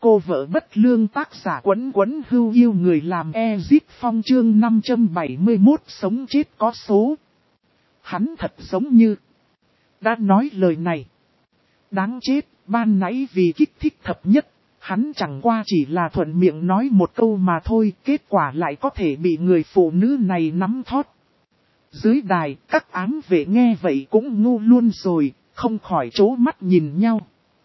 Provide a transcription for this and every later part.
Cô vợ bất lương tác giả Quấn Quấn Hưu yêu người làm Ezip Phong chương 571 sống chết có số. Hắn thật giống như đã nói lời này. Đáng chết, ban nãy vì kích thích thập nhất, hắn chẳng qua chỉ là thuận miệng nói một câu mà thôi, kết quả lại có thể bị người phụ nữ này nắm thót. Dưới đài, các ám vệ nghe vậy cũng ngu luôn rồi, không khỏi trố mắt nhìn nhau.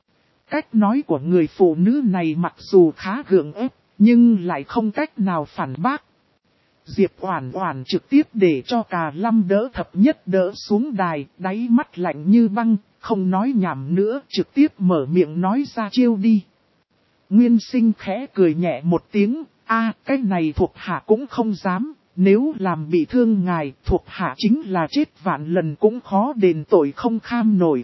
Cách nói của người phụ nữ này mặc dù khá gượng ép, nhưng lại không cách nào phản bác. Diệp Oản Oản trực tiếp để cho Cà Lâm đỡ thập nhất đỡ xuống đài, đáy mắt lạnh như băng, không nói nhảm nữa, trực tiếp mở miệng nói ra chiêu đi. Nguyên Sinh khẽ cười nhẹ một tiếng, cái này thuộc hạ cũng không dám, nếu làm bị thương ngài, thuộc hạ chính là chết vạn lần cũng khó đền tội không kham nổi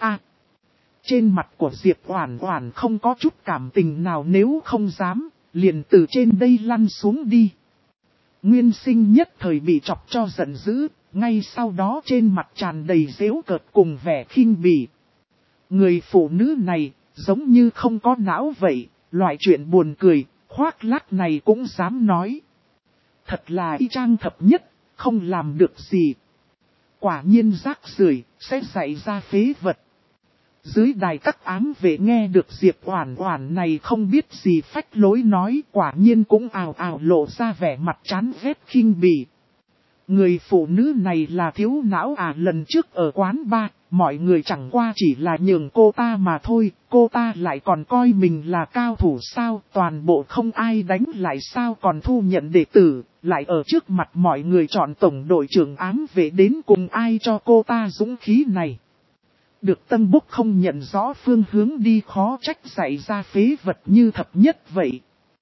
Trên mặt của Diệp Oản Oản không có chút cảm tình nào, nếu không dám, liền từ trên đây lăn xuống đi. Nguyên Sinh nhất thời bị chọc cho giận dữ, ngay sau đó trên mặt tràn đầy giễu cợt cùng vẻ khinh bỉ. Người phụ nữ này, giống như không có não vậy, loại chuyện buồn cười, khoác lác này cũng dám nói. Thật là y chang thập nhất, không làm được gì. Quả nhiên rác rưởi sẽ xảy ra phế vật. Dưới đài các ám vệ nghe được Diệp Oản Oản này không biết gì phách lối nói, quả nhiên cũng ào ào lộ ra vẻ mặt chán ghét khinh bỉ. Người phụ nữ này là thiếu não lần trước ở quán bar, mọi người chẳng qua chỉ là nhường cô ta mà thôi, cô ta lại còn coi mình là cao thủ sao, toàn bộ không ai đánh lại sao còn thu nhận đệ tử, lại ở trước mặt mọi người chọn tổng đội trưởng ám vệ đến cùng ai cho cô ta dũng khí này. Được Tân Búc không nhận rõ phương hướng đi khó trách dạy ra phế vật như thập nhất vậy.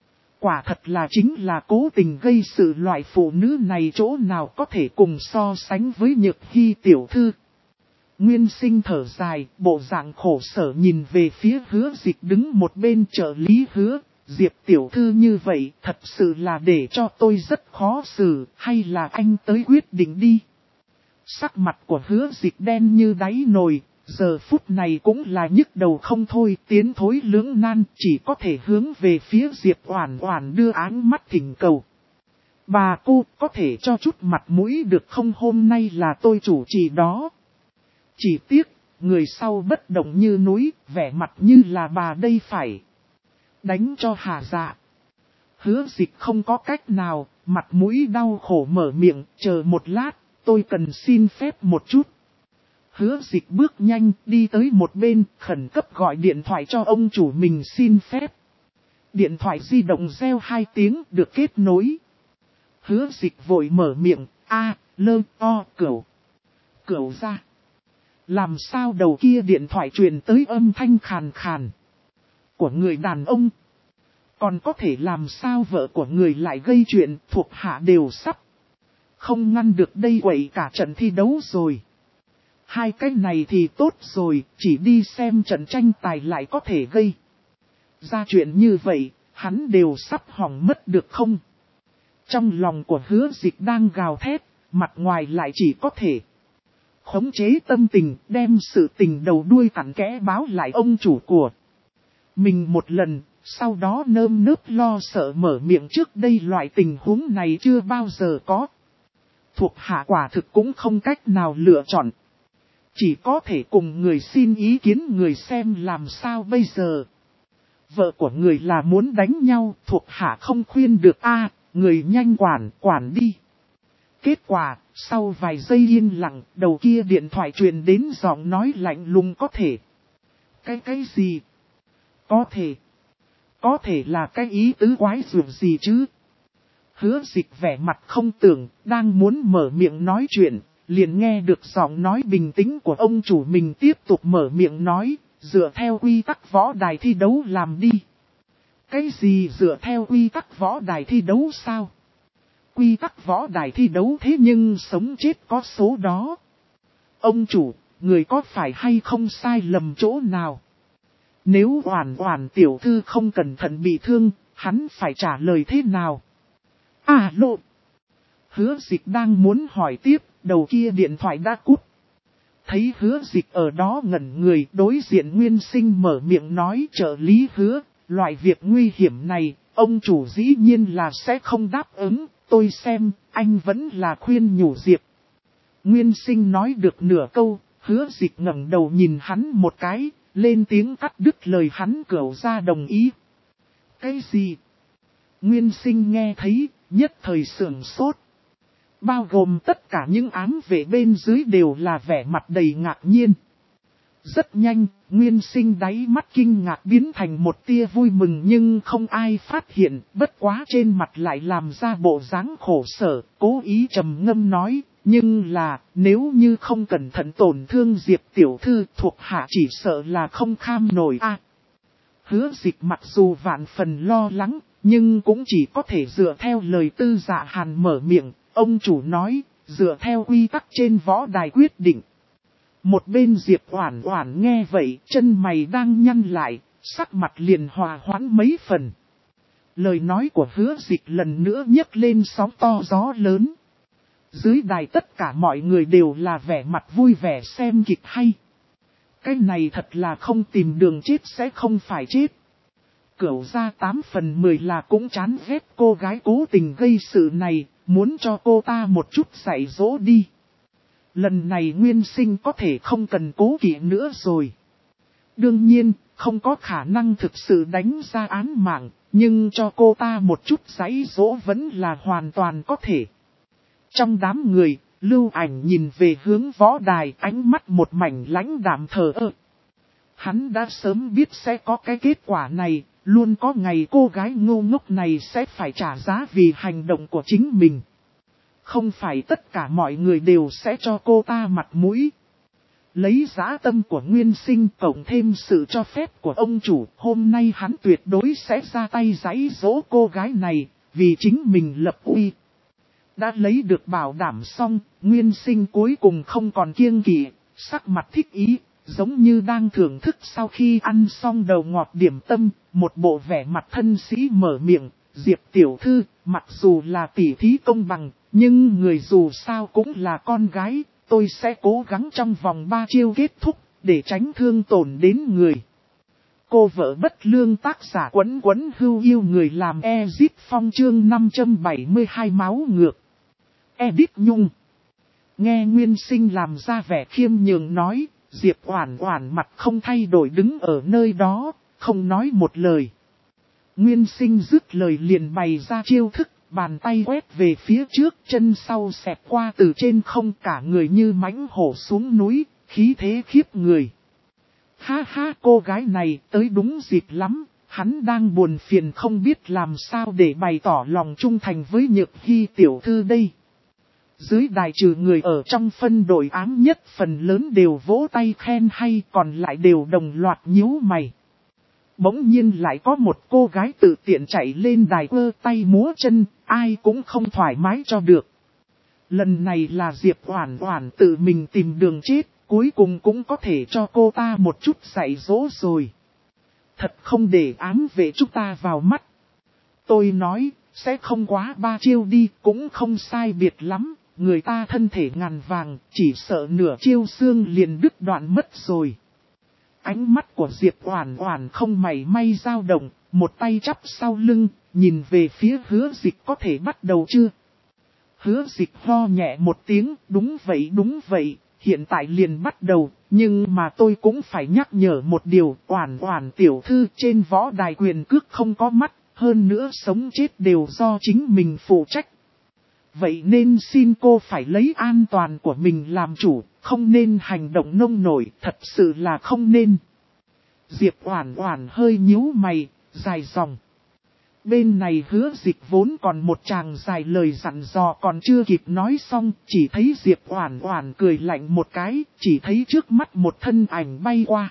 Quả thật là chính là cố tình gây sự, loại phụ nữ này chỗ nào có thể cùng so sánh với Nhược Hy tiểu thư. Nguyên Sinh thở dài, bộ dạng khổ sở nhìn về phía Hứa Dịch đứng một bên trợ lý Hứa. Diệp tiểu thư như vậy thật sự là để cho tôi rất khó xử, hay là anh tới quyết định đi. Sắc mặt của Hứa Dịch đen như đáy nồi. Giờ phút này cũng là nhức đầu không thôi, tiến thối lưỡng nan, chỉ có thể hướng về phía Diệp Oản Oản đưa áng mắt thỉnh cầu. Bà cô có thể cho chút mặt mũi được không, hôm nay là tôi chủ trì đó. Chỉ tiếc, người sau bất động như núi, vẻ mặt như là bà đây phải đánh cho hà dạ. Hứa Dịch không có cách nào, mặt mũi đau khổ mở miệng, chờ một lát, tôi cần xin phép một chút. Hứa Dịch bước nhanh đi tới một bên, khẩn cấp gọi điện thoại cho ông chủ mình xin phép. Điện thoại di động reo 2 tiếng được kết nối. Hứa Dịch vội mở miệng, Cửu ra. Làm sao đầu kia điện thoại truyền tới âm thanh khàn khàn của người đàn ông. Còn có thể làm sao vợ của người lại gây chuyện, thuộc hạ đều sắp không ngăn được đây, quậy cả trận thi đấu rồi. Hai cái này thì tốt rồi, chỉ đi xem trận tranh tài lại có thể gây ra chuyện như vậy, hắn đều sắp hỏng mất được không? Trong lòng của Hứa Dịch đang gào thét, mặt ngoài lại chỉ có thể khống chế tâm tình, đem sự tình đầu đuôi cặn kẽ báo lại ông chủ của mình một lần, sau đó nơm nớp lo sợ mở miệng, trước đây loại tình huống này chưa bao giờ có. Thuộc hạ quả thực cũng không cách nào lựa chọn. Chỉ có thể cùng người xin ý kiến người xem làm sao bây giờ. Vợ của người là muốn đánh nhau, thuộc hạ không khuyên được người nhanh quản đi. Kết quả, sau vài giây yên lặng, đầu kia điện thoại truyền đến giọng nói lạnh lùng, có thể. Cái gì? Có thể là cái ý tứ quái dường gì chứ? Hứa Dịch vẻ mặt không tưởng, đang muốn mở miệng nói chuyện. Liền nghe được giọng nói bình tĩnh của ông chủ mình tiếp tục mở miệng nói, dựa theo quy tắc võ đài thi đấu làm đi. Cái gì dựa theo quy tắc võ đài thi đấu sao? Quy tắc võ đài thi đấu thế nhưng sống chết có số đó. Ông chủ, người có phải hay không sai lầm chỗ nào? Nếu Oản Oản tiểu thư không cẩn thận bị thương, hắn phải trả lời thế nào? Lộ. Hứa Dịch đang muốn hỏi tiếp, đầu kia điện thoại đã cút. Thấy Hứa Dịch ở đó ngẩn người, đối diện Nguyên Sinh mở miệng nói, trợ lý Hứa, loại việc nguy hiểm này, ông chủ dĩ nhiên là sẽ không đáp ứng, tôi xem, anh vẫn là khuyên nhủ Diệp. Nguyên Sinh nói được nửa câu, Hứa Dịch ngẩng đầu nhìn hắn một cái, lên tiếng cắt đứt lời hắn Cửu Gia đồng ý. Cái gì? Nguyên Sinh nghe thấy, nhất thời sửng sốt. Bao gồm tất cả những ám vệ bên dưới đều là vẻ mặt đầy ngạc nhiên. Rất nhanh, Nguyên Sinh đáy mắt kinh ngạc biến thành một tia vui mừng nhưng không ai phát hiện, bất quá trên mặt lại làm ra bộ dáng khổ sở, cố ý trầm ngâm nói, nhưng là, nếu như không cẩn thận tổn thương Diệp tiểu thư thuộc hạ chỉ sợ là không kham nổi a. Hứa Dịch mặc dù vạn phần lo lắng, nhưng cũng chỉ có thể dựa theo lời Tư Dạ Hàn mở miệng, ông chủ nói, dựa theo quy tắc trên võ đài quyết định. Một bên Diệp Oản Oản nghe vậy, chân mày đang nhăn lại, sắc mặt liền hòa hoãn mấy phần. Lời nói của Hứa Dịch lần nữa nhấc lên sóng to gió lớn. Dưới đài tất cả mọi người đều là vẻ mặt vui vẻ xem kịch hay. Cái này thật là không tìm đường chết sẽ không phải chết. Cửu Gia 8 phần 10 là cũng chán ghét cô gái cố tình gây sự này, muốn cho cô ta một chút dạy dỗ đi. Lần này Nguyên Sinh có thể không cần cố kỵ nữa rồi. Đương nhiên, không có khả năng thực sự đánh ra án mạng, nhưng cho cô ta một chút dạy dỗ vẫn là hoàn toàn có thể. Trong đám người, Lưu Ảnh nhìn về hướng võ đài, ánh mắt một mảnh lãnh đạm thờ ơ. Hắn đã sớm biết sẽ có cái kết quả này, luôn có ngày cô gái ngu ngốc này sẽ phải trả giá vì hành động của chính mình. Không phải tất cả mọi người đều sẽ cho cô ta mặt mũi. Lấy dã tâm của Nguyên Sinh cộng thêm sự cho phép của ông chủ, hôm nay hắn tuyệt đối sẽ ra tay giãy dỗ cô gái này, vì chính mình lập uy. Đã lấy được bảo đảm xong, Nguyên Sinh cuối cùng không còn kiêng kỵ, sắc mặt thích ý, giống như đang thưởng thức sau khi ăn xong đầu ngọt điểm tâm, một bộ vẻ mặt thân sĩ mở miệng, Diệp tiểu thư, mặc dù là tỉ thí công bằng, nhưng người dù sao cũng là con gái, tôi sẽ cố gắng trong vòng 3 chiêu kết thúc, để tránh thương tổn đến người. Cô vợ bất lương tác giả Quấn Quấn Hưu yêu người làm Ezip Phong chương 572 máu ngược. Edit Nhung. Nghe Nguyên Sinh làm ra vẻ khiêm nhường nói, Diệp Oản Oản mặt không thay đổi đứng ở nơi đó, không nói một lời. Nguyên Sinh dứt lời liền bày ra chiêu thức, bàn tay quét về phía trước, chân sau xẹt qua từ trên không, cả người như mãnh hổ xuống núi, khí thế khiếp người. Ha ha, cô gái này tới đúng dịp lắm, hắn đang buồn phiền không biết làm sao để bày tỏ lòng trung thành với Nhược Hy tiểu thư đây. Dưới đài trừ người ở trong phân đội ám nhất phần lớn đều vỗ tay khen hay, còn lại đều đồng loạt nhíu mày. Bỗng nhiên lại có một cô gái tự tiện chạy lên đài ơ tay múa chân, ai cũng không thoải mái cho được. Lần này là Diệp Oản Oản tự mình tìm đường chết, cuối cùng cũng có thể cho cô ta một chút dạy dỗ rồi. Thật không để ám vệ chúng ta vào mắt. Tôi nói, sẽ không quá 3 chiêu đi, cũng không sai biệt lắm, người ta thân thể ngàn vàng, chỉ sợ nửa chiêu xương liền đứt đoạn mất rồi. Ánh mắt của Diệp Oản Oản không mảy may dao động, một tay chắp sau lưng, nhìn về phía Hứa Dịch, có thể bắt đầu chưa? Hứa Dịch ho nhẹ một tiếng, đúng vậy, hiện tại liền bắt đầu, nhưng mà tôi cũng phải nhắc nhở một điều, Oản Oản tiểu thư, trên võ đài quyền cước không có mắt, hơn nữa sống chết đều do chính mình phụ trách. Vậy nên xin cô phải lấy an toàn của mình làm chủ, không nên hành động nông nổi, thật sự là không nên. Diệp Oản Oản hơi nhíu mày, dài dòng. Bên này Hứa Dịch vốn còn một tràng dài lời dặn dò còn chưa kịp nói xong, chỉ thấy Diệp Oản Oản cười lạnh một cái, chỉ thấy trước mắt một thân ảnh bay qua.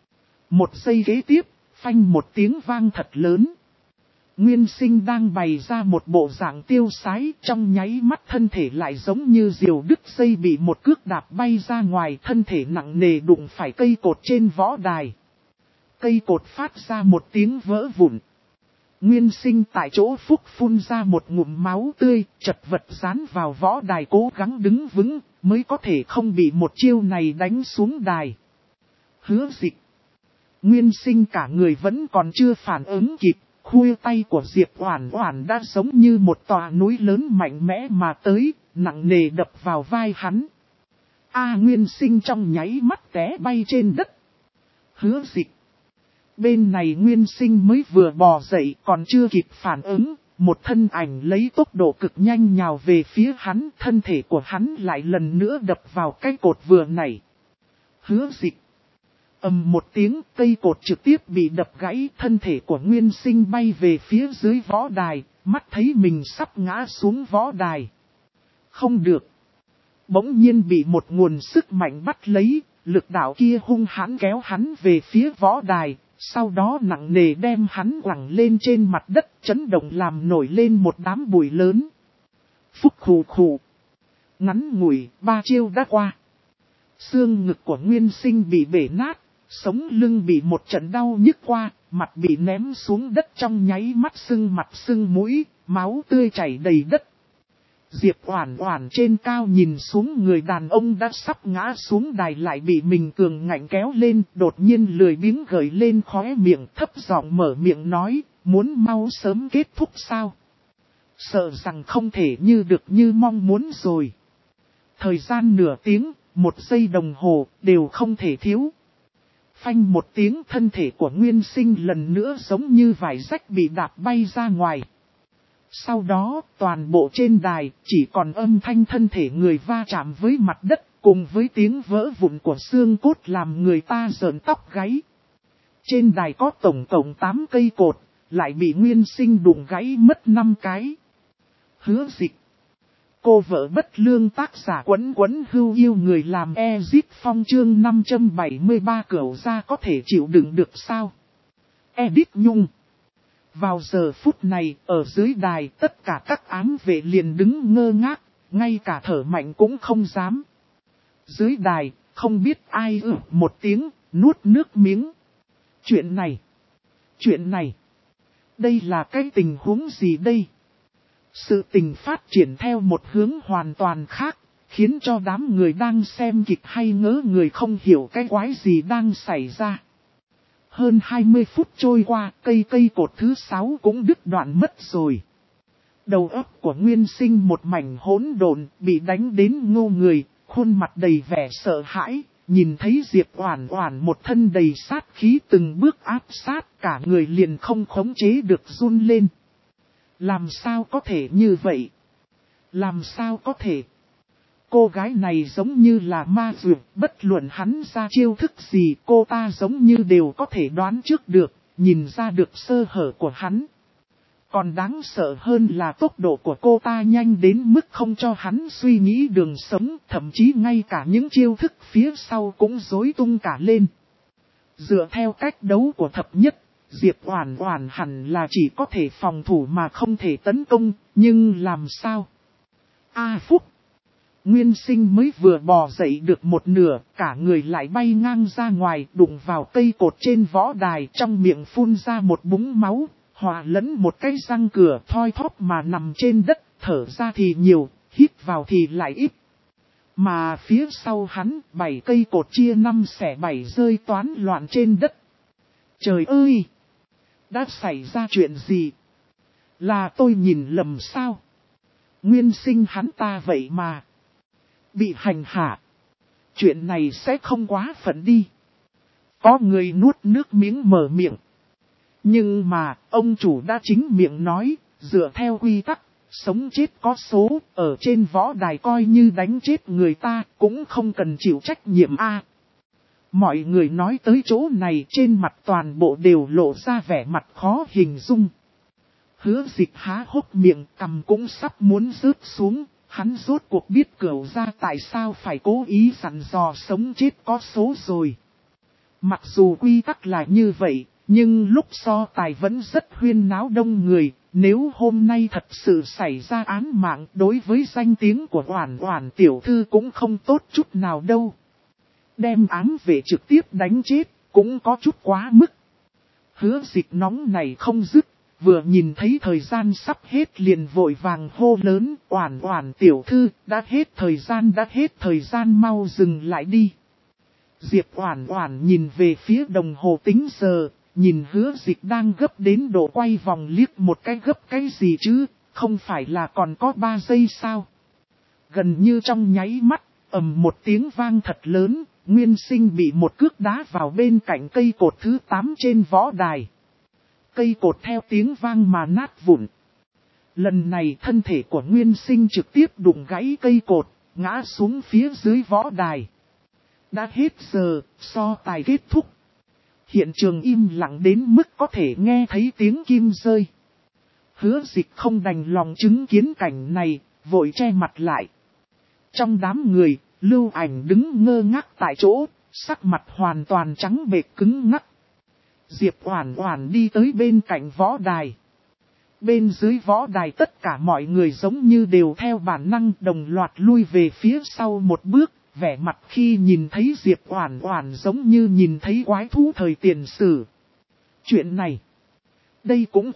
Một giây kế tiếp, phanh một tiếng vang thật lớn. Nguyên Sinh đang bày ra một bộ dạng tiêu sái, trong nháy mắt thân thể lại giống như diều đứt dây bị một cước đạp bay ra ngoài, thân thể nặng nề đụng phải cây cột trên võ đài. Cây cột phát ra một tiếng vỡ vụn. Nguyên Sinh tại chỗ phúc phun ra một ngụm máu tươi, chật vật dán vào võ đài cố gắng đứng vững, mới có thể không bị một chiêu này đánh xuống đài. Hứa Dịch. Nguyên Sinh cả người vẫn còn chưa phản ứng kịp, khuỷu tay của Diệp Oản Oản đã giống như một tòa núi lớn mạnh mẽ mà tới, nặng nề đập vào vai hắn. Nguyên Sinh trong nháy mắt té bay trên đất. Hứa Dịch. Bên này Nguyên Sinh mới vừa bò dậy còn chưa kịp phản ứng, một thân ảnh lấy tốc độ cực nhanh nhào về phía hắn, thân thể của hắn lại lần nữa đập vào cái cột vừa nảy. Hứa Dịch. Ầm một tiếng, cây cột trực tiếp bị đập gãy, thân thể của Nguyên Sinh bay về phía dưới võ đài, mắt thấy mình sắp ngã xuống võ đài. Không được. Bỗng nhiên bị một nguồn sức mạnh bắt lấy, lực đạo kia hung hãn kéo hắn về phía võ đài, sau đó nặng nề đem hắn quẳng lên trên mặt đất, chấn động làm nổi lên một đám bụi lớn. Phúc khù khù. Ngắn ngủi, 3 chiêu đã qua. Xương ngực của Nguyên Sinh bị bể nát, sống lưng bị một trận đau nhức qua, mặt bị ném xuống đất trong nháy mắt sưng mặt sưng mũi, máu tươi chảy đầy đất. Diệp Oản Oản trên cao nhìn xuống người đàn ông đã sắp ngã xuống đài lại bị mình cường ngạnh kéo lên, đột nhiên lười biếng gợi lên khóe miệng, thấp giọng mở miệng nói, muốn mau sớm kết thúc sao? Sợ rằng không thể như được như mong muốn rồi. Thời gian nửa tiếng, 1 giây đồng hồ, đều không thể thiếu. Phanh một tiếng, thân thể của Nguyên Sinh lần nữa giống như vải rách bị đạp bay ra ngoài. Sau đó, toàn bộ trên đài, chỉ còn âm thanh thân thể người va chạm với mặt đất, cùng với tiếng vỡ vụn của xương cốt làm người ta rợn tóc gáy. Trên đài có tổng cộng 8 cây cột, lại bị Nguyên Sinh đụng gãy mất 5 cái. Hứa Dịch. Cô vợ bất lương tác giả Quấn Quấn Hưu yêu người làm Ezit Phong chương 573 cửu gia có thể chịu đựng được sao? Edit Nhung. Vào giờ phút này, ở dưới đài tất cả các ám vệ liền đứng ngơ ngác, ngay cả thở mạnh cũng không dám. Dưới đài, không biết ai một tiếng, nuốt nước miếng. Chuyện này, đây là cái tình huống gì đây? Sự tình phát triển theo một hướng hoàn toàn khác, khiến cho đám người đang xem kịch hay ngớ người không hiểu cái quái gì đang xảy ra. Hơn 20 phút trôi qua, cây cột thứ 6 cũng đứt đoạn mất rồi. Đầu óc của Nguyên Sinh một mảnh hỗn độn, bị đánh đến ngô người, khuôn mặt đầy vẻ sợ hãi, nhìn thấy Diệp Oản Oản một thân đầy sát khí từng bước áp sát, cả người liền không khống chế được run lên. Làm sao có thể như vậy? Làm sao có thể? Cô gái này giống như là ma dược, bất luận hắn ra chiêu thức gì cô ta giống như đều có thể đoán trước được, nhìn ra được sơ hở của hắn. Còn đáng sợ hơn là tốc độ của cô ta nhanh đến mức không cho hắn suy nghĩ đường sống, thậm chí ngay cả những chiêu thức phía sau cũng rối tung cả lên. Dựa theo cách đấu của thập nhất, Diệp Oản Oản hẳn là chỉ có thể phòng thủ mà không thể tấn công, nhưng làm sao? Phúc! Nguyên Sinh mới vừa bò dậy được một nửa, cả người lại bay ngang ra ngoài, đụng vào cây cột trên võ đài, trong miệng phun ra một búng máu, hòa lẫn một cái răng cửa thoi thóp mà nằm trên đất, thở ra thì nhiều, hít vào thì lại ít. Mà phía sau hắn, 7 cây cột chia 5 xẻ 7 rơi toán loạn trên đất. Trời ơi! Đã xảy ra chuyện gì? Là tôi nhìn lầm sao? Nguyên Sinh hắn ta vậy mà. Bị hành hạ. Chuyện này sẽ không quá phận đi. Có người nuốt nước miếng mở miệng. Nhưng mà, ông chủ đã chính miệng nói, dựa theo quy tắc, sống chết có số, ở trên võ đài coi như đánh chết người ta, cũng không cần chịu trách nhiệm Mọi người nói tới chỗ này trên mặt toàn bộ đều lộ ra vẻ mặt khó hình dung. Hứa Dịch há hốc miệng, cằm cũng sắp muốn rớt xuống. Hắn rốt cuộc biết Cửu gia tại sao phải cố ý dặn dò sống chết có số rồi. Mặc dù quy tắc là như vậy, nhưng lúc so tài vẫn rất huyên náo đông người. Nếu hôm nay thật sự xảy ra án mạng đối với danh tiếng của Oản Oản tiểu thư cũng không tốt chút nào đâu. Đem ám vệ trực tiếp đánh chết, cũng có chút quá mức. Hứa Dịch nóng này không dứt. Vừa nhìn thấy thời gian sắp hết liền vội vàng hô lớn, Oản Oản tiểu thư, đã hết thời gian mau dừng lại đi. Diệp Oản Oản nhìn về phía đồng hồ tính giờ, nhìn Hứa Dịch đang gấp đến độ quay vòng liếc một cái gấp cái gì chứ, không phải là còn có 3 giây sao? Gần như trong nháy mắt, ầm một tiếng vang thật lớn, Nguyên Sinh bị một cước đá vào bên cạnh cây cột thứ 8 trên võ đài. Cây cột theo tiếng vang mà nát vụn. Lần này thân thể của Nguyên Sinh trực tiếp đụng gãy cây cột, ngã xuống phía dưới võ đài. Đã hết giờ, so tài kết thúc. Hiện trường im lặng đến mức có thể nghe thấy tiếng kim rơi. Hứa Dịch không đành lòng chứng kiến cảnh này, vội che mặt lại. Trong đám người, Lưu Ảnh đứng ngơ ngác tại chỗ, sắc mặt hoàn toàn trắng bệch cứng ngắc. Diệp Oản Oản đi tới bên cạnh võ đài. Bên dưới võ đài tất cả mọi người giống như đều theo bản năng đồng loạt lui về phía sau một bước, vẻ mặt khi nhìn thấy Diệp Oản Oản giống như nhìn thấy quái thú thời tiền sử. Chuyện này, đây cũng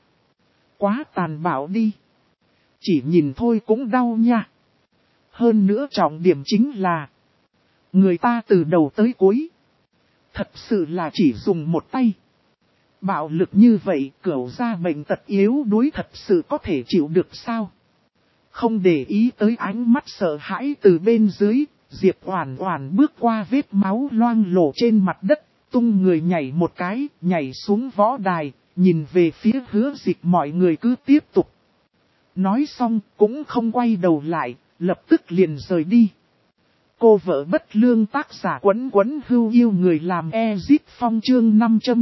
quá tàn bạo đi. Chỉ nhìn thôi cũng đau nha. Hơn nữa trọng điểm chính là, người ta từ đầu tới cuối, thật sự là chỉ dùng một tay. Bạo lực như vậy, cửu gia bệnh tật yếu đuối thật sự có thể chịu được sao? Không để ý tới ánh mắt sợ hãi từ bên dưới, Diệp Oản Oản bước qua vết máu loang lổ trên mặt đất, tung người nhảy một cái, nhảy xuống võ đài, nhìn về phía Hứa Dịch mọi người cứ tiếp tục. Nói xong cũng không quay đầu lại, lập tức liền rời đi. Cô vợ bất lương tác giả Quấn Quấn Hưu yêu người làm Ezip Phong chương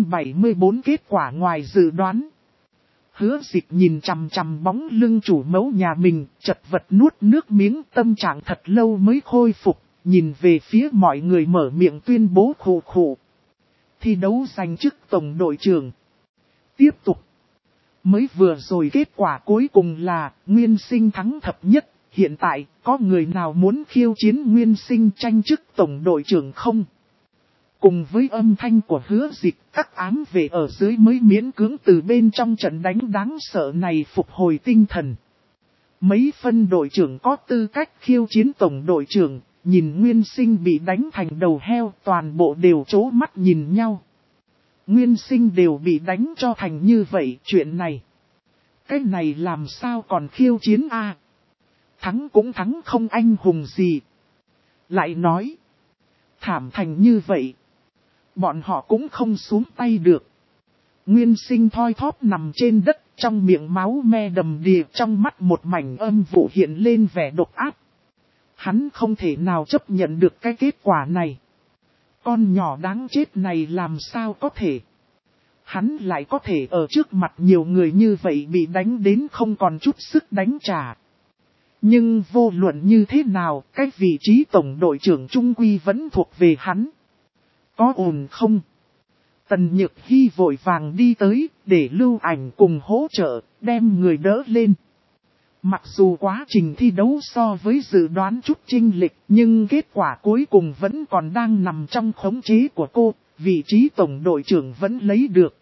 574 kết quả ngoài dự đoán. Hứa Dịch nhìn chằm chằm bóng lưng chủ mẫu nhà mình, chật vật nuốt nước miếng, tâm trạng thật lâu mới khôi phục, nhìn về phía mọi người mở miệng tuyên bố khụ khụ. Thi đấu giành chức tổng đội trưởng. Tiếp tục. Mới vừa rồi kết quả cuối cùng là Nguyên Sinh thắng thập nhất. Hiện tại, có người nào muốn khiêu chiến Nguyên Sinh tranh chức tổng đội trưởng không? Cùng với âm thanh của Hứa Dịch, các ám vệ ở dưới mới miễn cưỡng từ bên trong trận đánh đáng sợ này phục hồi tinh thần. Mấy phân đội trưởng có tư cách khiêu chiến tổng đội trưởng, nhìn Nguyên Sinh bị đánh thành đầu heo, toàn bộ đều trố mắt nhìn nhau. Nguyên Sinh đều bị đánh cho thành như vậy, chuyện này. Cái này làm sao còn khiêu chiến a? Thắng cũng thắng không anh hùng gì. Lại nói, thảm thành như vậy, bọn họ cũng không xuống tay được. Nguyên Sinh thoi thóp nằm trên đất, trong miệng máu me đầm đìa, trong mắt một mảnh âm vụ hiện lên vẻ độc ác. Hắn không thể nào chấp nhận được cái kết quả này. Con nhỏ đáng chết này làm sao có thể. Hắn lại có thể ở trước mặt nhiều người như vậy bị đánh đến không còn chút sức đánh trả. Nhưng vô luận như thế nào, cái vị trí tổng đội trưởng trung quy vẫn thuộc về hắn. Có ổn không? Tần Nhược Hy vội vàng đi tới, để Lưu Ảnh cùng hỗ trợ, đem người đỡ lên. Mặc dù quá trình thi đấu so với dự đoán chút chênh lệch, nhưng kết quả cuối cùng vẫn còn đang nằm trong khống chế của cô, vị trí tổng đội trưởng vẫn lấy được.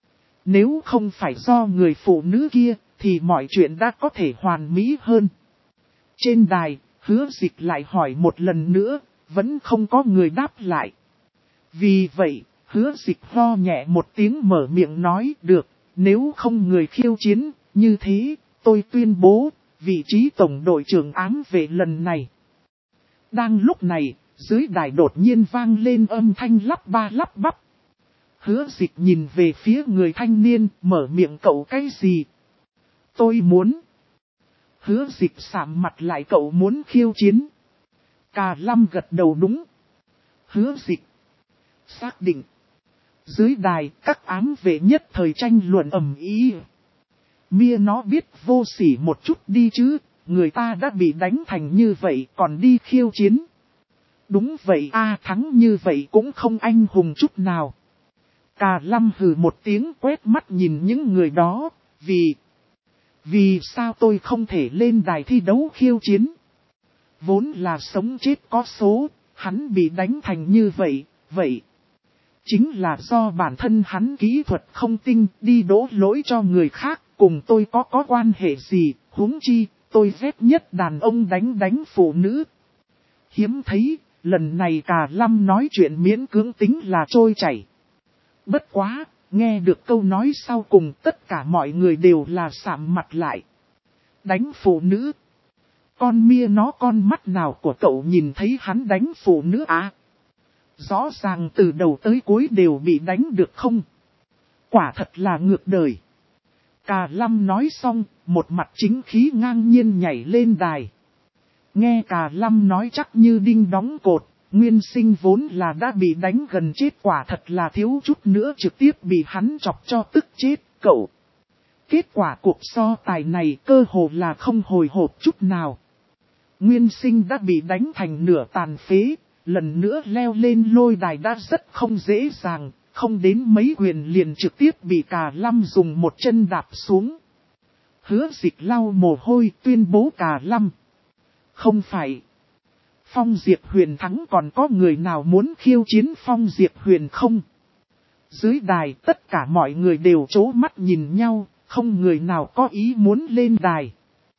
Nếu không phải do người phụ nữ kia, thì mọi chuyện đã có thể hoàn mỹ hơn. Trên đài, Hứa Dịch lại hỏi một lần nữa, vẫn không có người đáp lại. Vì vậy, Hứa Dịch ho nhẹ một tiếng mở miệng nói, được, nếu không người khiêu chiến, như thế, tôi tuyên bố, vị trí tổng đội trưởng ám vệ lần này. Đang lúc này, dưới đài đột nhiên vang lên âm thanh lắp ba lắp bắp. Hứa Dịch nhìn về phía người thanh niên, mở miệng cậu cái gì? Tôi muốn. Hứa Dịch sạm mặt lại, cậu muốn khiêu chiến. Cà Lâm gật đầu đúng. Hứa Dịch. Xác định. Dưới đài, các ám vệ nhất thời tranh luận ầm ĩ. Mia nó biết vô sỉ một chút đi chứ, người ta đã bị đánh thành như vậy còn đi khiêu chiến. Đúng vậy a, thắng như vậy cũng không anh hùng chút nào. Cà Lâm hừ một tiếng quét mắt nhìn những người đó, vì sao tôi không thể lên đài thi đấu khiêu chiến? Vốn là sống chết có số, hắn bị đánh thành như vậy. Chính là do bản thân hắn kỹ thuật không tinh, đi đổ lỗi cho người khác, cùng tôi có quan hệ gì, huống chi, tôi ghét nhất đàn ông đánh phụ nữ. Hiếm thấy, lần này Cà Lâm nói chuyện miễn cưỡng tính là trôi chảy. Bất quá, nghe được câu nói sau cùng tất cả mọi người đều là sạm mặt lại. Đánh phụ nữ. Con mia nó con mắt nào của cậu nhìn thấy hắn đánh phụ nữ à? Rõ ràng từ đầu tới cuối đều bị đánh được không? Quả thật là ngược đời. Cà Lâm nói xong, một mặt chính khí ngang nhiên nhảy lên đài. Nghe Cà Lâm nói chắc như đinh đóng cột, Nguyên Sinh vốn là đã bị đánh gần chết, quả thật là thiếu chút nữa trực tiếp bị hắn chọc cho tức chết cậu. Kết quả cuộc so tài này cơ hồ là không hồi hộp chút nào. Nguyên Sinh đã bị đánh thành nửa tàn phế, lần nữa leo lên lôi đài đã rất không dễ dàng, không đến mấy quyền liền trực tiếp bị Cà Lâm dùng một chân đạp xuống. Hứa Dịch lau mồ hôi tuyên bố Cà Lâm. Không phải. Phong Diệp Huyền thắng, còn có người nào muốn khiêu chiến Phong Diệp Huyền không? Dưới đài tất cả mọi người đều trố mắt nhìn nhau, không người nào có ý muốn lên đài.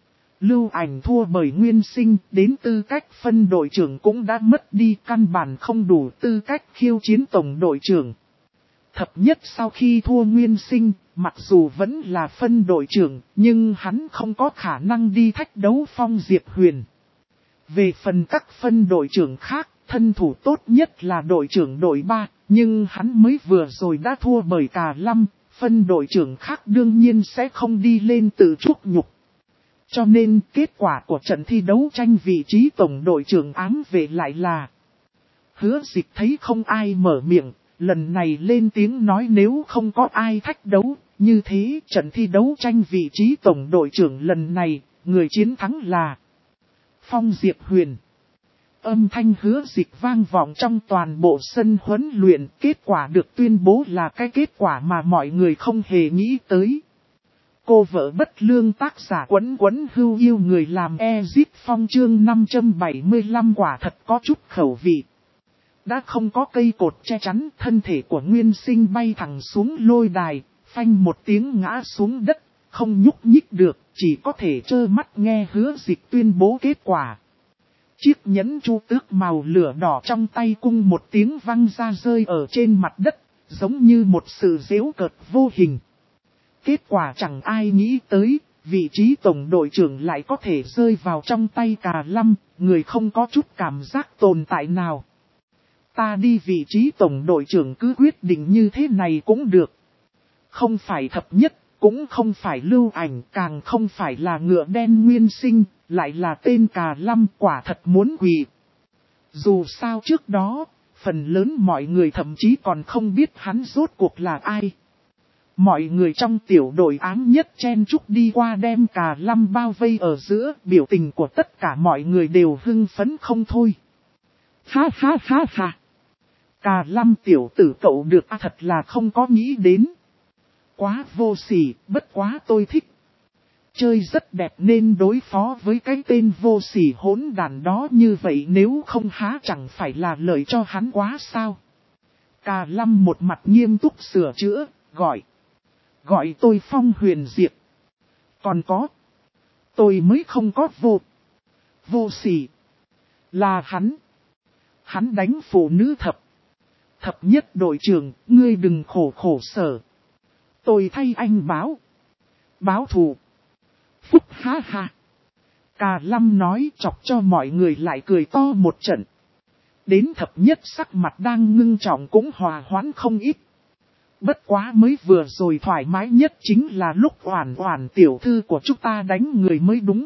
Lưu Ảnh thua bởi Nguyên Sinh, đến tư cách phân đội trưởng cũng đã mất đi, căn bản không đủ tư cách khiêu chiến tổng đội trưởng. Thập nhất sau khi thua Nguyên Sinh, mặc dù vẫn là phân đội trưởng, nhưng hắn không có khả năng đi thách đấu Phong Diệp Huyền. Về phần các phân đội trưởng khác, thân thủ tốt nhất là đội trưởng đội 3, nhưng hắn mới vừa rồi đã thua bởi Cà Lâm, phân đội trưởng khác đương nhiên sẽ không đi lên tự chuốc nhục. Cho nên kết quả của trận thi đấu tranh vị trí tổng đội trưởng ám vệ lại là Hứa Dịch thấy không ai mở miệng, lần này lên tiếng nói nếu không có ai thách đấu, như thế trận thi đấu tranh vị trí tổng đội trưởng lần này, người chiến thắng là Phong Diệp Huyền. Âm thanh Hứa Dịch vang vọng trong toàn bộ sân huấn luyện, kết quả được tuyên bố là cái kết quả mà mọi người không hề nghĩ tới. Cô vợ bất lương tác giả Quấn Quấn Hưu yêu người làm Ezit Phong chương 575 quả thật có chút khẩu vị. Đã không có cây cột che chắn, thân thể của Nguyên Sinh bay thẳng xuống lôi đài, phanh một tiếng ngã xuống đất, không nhúc nhích được, chỉ có thể trơ mắt nghe Hứa Dịch tuyên bố kết quả. Chiếc nhẫn chu tước màu lửa đỏ trong tay cung một tiếng văng ra rơi ở trên mặt đất, giống như một sự giễu cợt vô hình. Kết quả chẳng ai nghĩ tới, vị trí tổng đội trưởng lại có thể rơi vào trong tay Cà Lâm, người không có chút cảm giác tồn tại nào. Ta đi vị trí tổng đội trưởng cứ quyết định như thế này cũng được. Không phải thập nhất, cũng không phải Lưu Ảnh, càng không phải là ngựa đen Nguyên Sinh, lại là tên Cà Lâm, quả thật muốn quỳ. Dù sao trước đó, phần lớn mọi người thậm chí còn không biết hắn rốt cuộc là ai. Mọi người trong tiểu đội ám nhất chen chúc đi qua đem Cà Lâm bao vây ở giữa, biểu tình của tất cả mọi người đều hưng phấn không thôi. Ha ha ha ha. Cà Lâm tiểu tử cậu được thật là không có nghĩ đến. Quá vô sỉ, bất quá tôi thích. Chơi rất đẹp nên đối phó với cái tên vô sỉ hỗn đản đó như vậy, nếu không há chẳng phải là lợi cho hắn quá sao. Cà Lâm một mặt nghiêm túc sửa chữa, gọi tôi Phong Huyền Diệp. Còn có, tôi mới không có vô sỉ. Là hắn đánh phụ nữ thập nhất đội trưởng, ngươi đừng khổ sở. Tôi thay anh báo thù. Phúc ha ha. Cà Lâm nói chọc cho mọi người lại cười to một trận. Đến thập nhất sắc mặt đang ngưng trọng cũng hòa hoãn không ít. Bất quá mới vừa rồi thoải mái nhất chính là lúc Oản Oản tiểu thư của chúng ta đánh người mới đúng.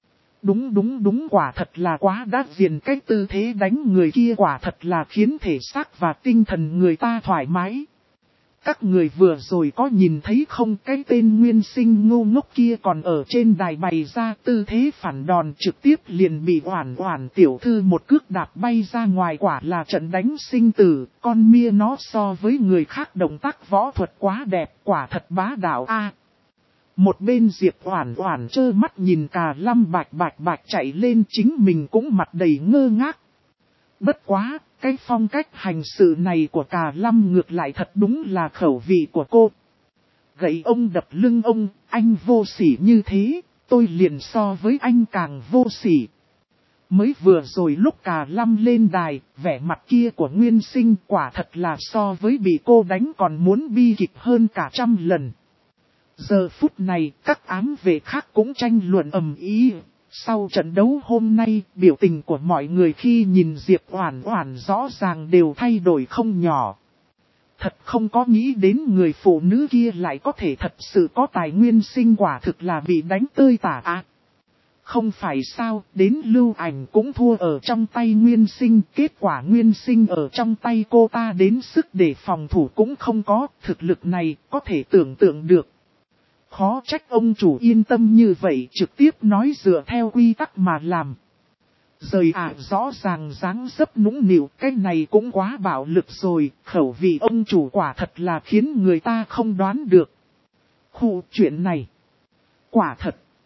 Đúng quả thật là quá đã diện, cái tư thế đánh người kia quả thật là khiến thể xác và tinh thần người ta thoải mái. Các người vừa rồi có nhìn thấy không, cái tên Nguyên Sinh ngu ngốc kia còn ở trên đài bày ra tư thế phản đòn, trực tiếp liền bị Oản Oản tiểu thư một cước đạp bay ra ngoài, quả là trận đánh sinh tử, con mia nó so với người khác động tác võ thuật quá đẹp, quả thật bá đạo a. Một bên Diệp Oản Oản trơ mắt nhìn Cà Lâm bạch chạy lên, chính mình cũng mặt đầy ngơ ngác. Bất quá, cái phong cách hành sự này của Cà Lâm ngược lại thật đúng là khẩu vị của cô. Gậy ông đập lưng ông, anh vô sỉ như thế, tôi liền so với anh càng vô sỉ. Mới vừa rồi lúc Cà Lâm lên đài, vẻ mặt kia của Nguyên Sinh quả thật là so với bị cô đánh còn muốn bi kịch hơn cả 100 lần. Giờ phút này, các ám vệ khác cũng tranh luận ầm ĩ. Sau trận đấu hôm nay, biểu tình của mọi người khi nhìn Diệp Oản Oản rõ ràng đều thay đổi không nhỏ. Thật không có nghĩ đến người phụ nữ kia lại có thể thật sự có tài. Nguyên Sinh quả thực là bị đánh tơi tả ạ. Không phải sao, đến Lưu Ảnh cũng thua ở trong tay Nguyên Sinh, kết quả Nguyên Sinh ở trong tay cô ta đến sức để phòng thủ cũng không có, thực lực này có thể tưởng tượng được. Khó trách ông chủ yên tâm như vậy, trực tiếp nói dựa theo quy tắc mà làm. Rời rõ ràng dáng dấp nũng nịu, cái này cũng quá bạo lực rồi, khẩu vị ông chủ quả thật là khiến người ta không đoán được. Khu chuyện này, quả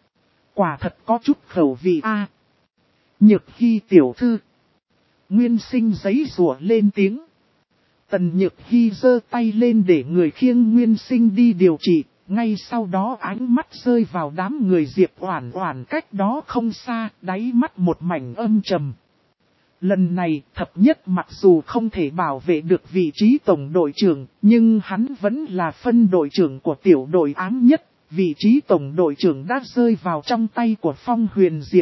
thật có chút khẩu vị a. Nhược Hy tiểu thư. Nguyên Sinh giấy rủa lên tiếng. Tần Nhược Hy giơ tay lên để người khiêng Nguyên Sinh đi điều trị. Ngay sau đó ánh mắt rơi vào đám người Diệp Oản Oản cách đó không xa, đáy mắt một mảnh âm trầm. Lần này, thập nhất mặc dù không thể bảo vệ được vị trí tổng đội trưởng, nhưng hắn vẫn là phân đội trưởng của tiểu đội ám nhất. Vị trí tổng đội trưởng đã rơi vào trong tay của Phong Huyền Diệp.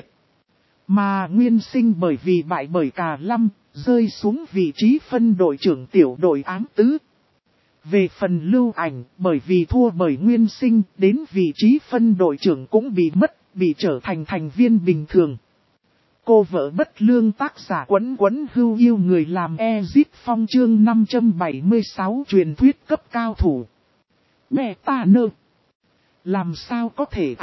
Mà Nguyên Sinh bởi vì bại bởi Cà Lâm, rơi xuống vị trí phân đội trưởng tiểu đội ám tứ. Về phần Lưu Ảnh, bởi vì thua bởi Nguyên Sinh, đến vị trí phân đội trưởng cũng bị mất, bị trở thành thành viên bình thường. Cô vợ bất lương tác giả Quấn Quấn Hưu yêu người làm Ezit Phong chương 576 truyền thuyết cấp cao thủ. Mẹ ta nơ. Làm sao có thể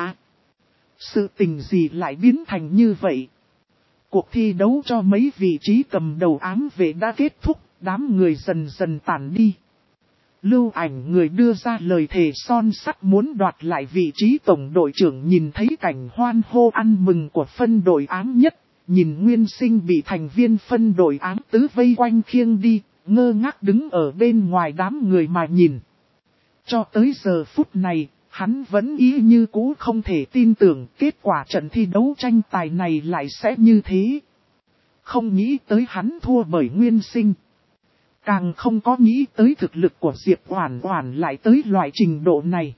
Sự tình gì lại biến thành như vậy? Cuộc thi đấu cho mấy vị trí cầm đầu ám vệ đã kết thúc, đám người dần dần tản đi. Lưu Ảnh người đưa ra lời thề son sắt muốn đoạt lại vị trí tổng đội trưởng, nhìn thấy cảnh hoan hô ăn mừng của phân đội ám nhất, nhìn Nguyên Sinh bị thành viên phân đội ám tứ vây quanh khiêng đi, ngơ ngác đứng ở bên ngoài đám người mà nhìn. Cho tới giờ phút này, hắn vẫn ý như cũ không thể tin tưởng kết quả trận thi đấu tranh tài này lại sẽ như thế. Không nghĩ tới hắn thua bởi Nguyên Sinh. Càng không có nghĩ tới thực lực của Diệp Oản Oản lại tới loại trình độ này.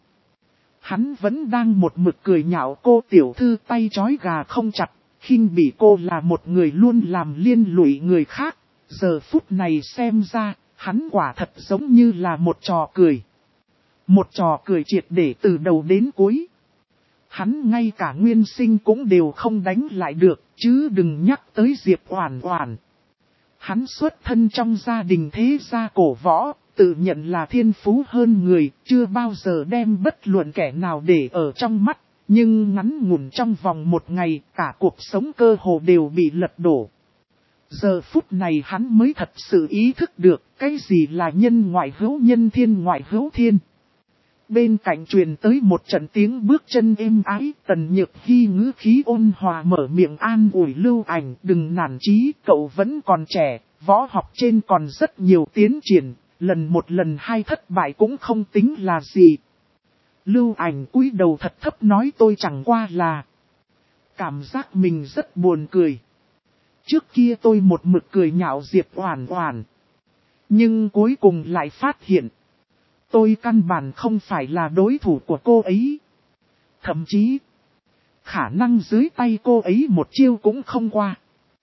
Hắn vẫn đang một mực cười nhạo cô tiểu thư tay trói gà không chặt, khinh bỉ cô là một người luôn làm liên lụy người khác. Giờ phút này xem ra, hắn quả thật giống như là một trò cười. Một trò cười triệt để từ đầu đến cuối. Hắn ngay cả Nguyên Sinh cũng đều không đánh lại được, chứ đừng nhắc tới Diệp Oản Oản. Hắn xuất thân trong gia đình thế gia cổ võ, tự nhận là thiên phú hơn người, chưa bao giờ đem bất luận kẻ nào để ở trong mắt. Nhưng ngắn ngủn trong vòng một ngày, cả cuộc sống cơ hồ đều bị lật đổ. Giờ phút này hắn mới thật sự ý thức được cái gì là nhân ngoại hữu nhân, thiên ngoại hữu thiên. Bên cạnh truyền tới một trận tiếng bước chân êm ái, Tần Nhược Hy ngữ khí ôn hòa mở miệng an ủi Lưu Ảnh, đừng nản chí, cậu vẫn còn trẻ, võ học trên còn rất nhiều tiến triển, lần một lần hai thất bại cũng không tính là gì. Lưu Ảnh cúi đầu thật thấp nói tôi chẳng qua là cảm giác mình rất buồn cười. Trước kia tôi một mực cười nhạo Diệp Oản Oản, nhưng cuối cùng lại phát hiện tôi căn bản không phải là đối thủ của cô ấy. Thậm chí, khả năng dưới tay cô ấy một chiêu cũng không qua.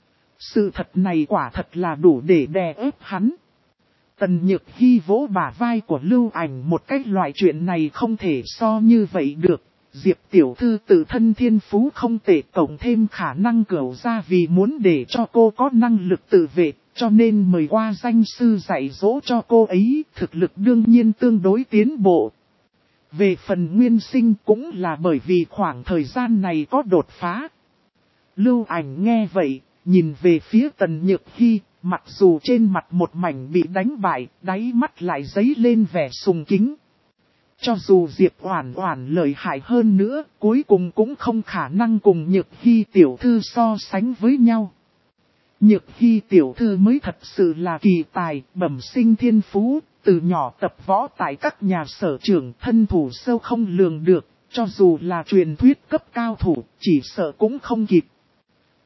Sự thật này quả thật là đủ để đè ép hắn. Tần Nhược Hy vỗ bả vai của Lưu Ảnh một cách loại chuyện này không thể so như vậy được. Diệp tiểu thư tự thân thiên phú không tệ, cộng thêm khả năng cửu ra vì muốn để cho cô có năng lực tự vệ, cho nên mời qua danh sư dạy dỗ cho cô ấy, thực lực đương nhiên tương đối tiến bộ. Về phần Nguyên Sinh cũng là bởi vì khoảng thời gian này có đột phá. Lưu Ảnh nghe vậy, nhìn về phía Tần Nhược Hy, mặc dù trên mặt một mảnh bị đánh bại, đáy mắt lại dấy lên vẻ sùng kính. Cho dù Diệp Oản Oản lợi hại hơn nữa, cuối cùng cũng không khả năng cùng Nhược Hy tiểu thư so sánh với nhau. Nhược Hy tiểu thư mới thật sự là kỳ tài, bẩm sinh thiên phú, từ nhỏ tập võ tại các nhà sở trường, thân thủ sâu không lường được, cho dù là truyền thuyết cấp cao thủ, chỉ sợ cũng không kịp.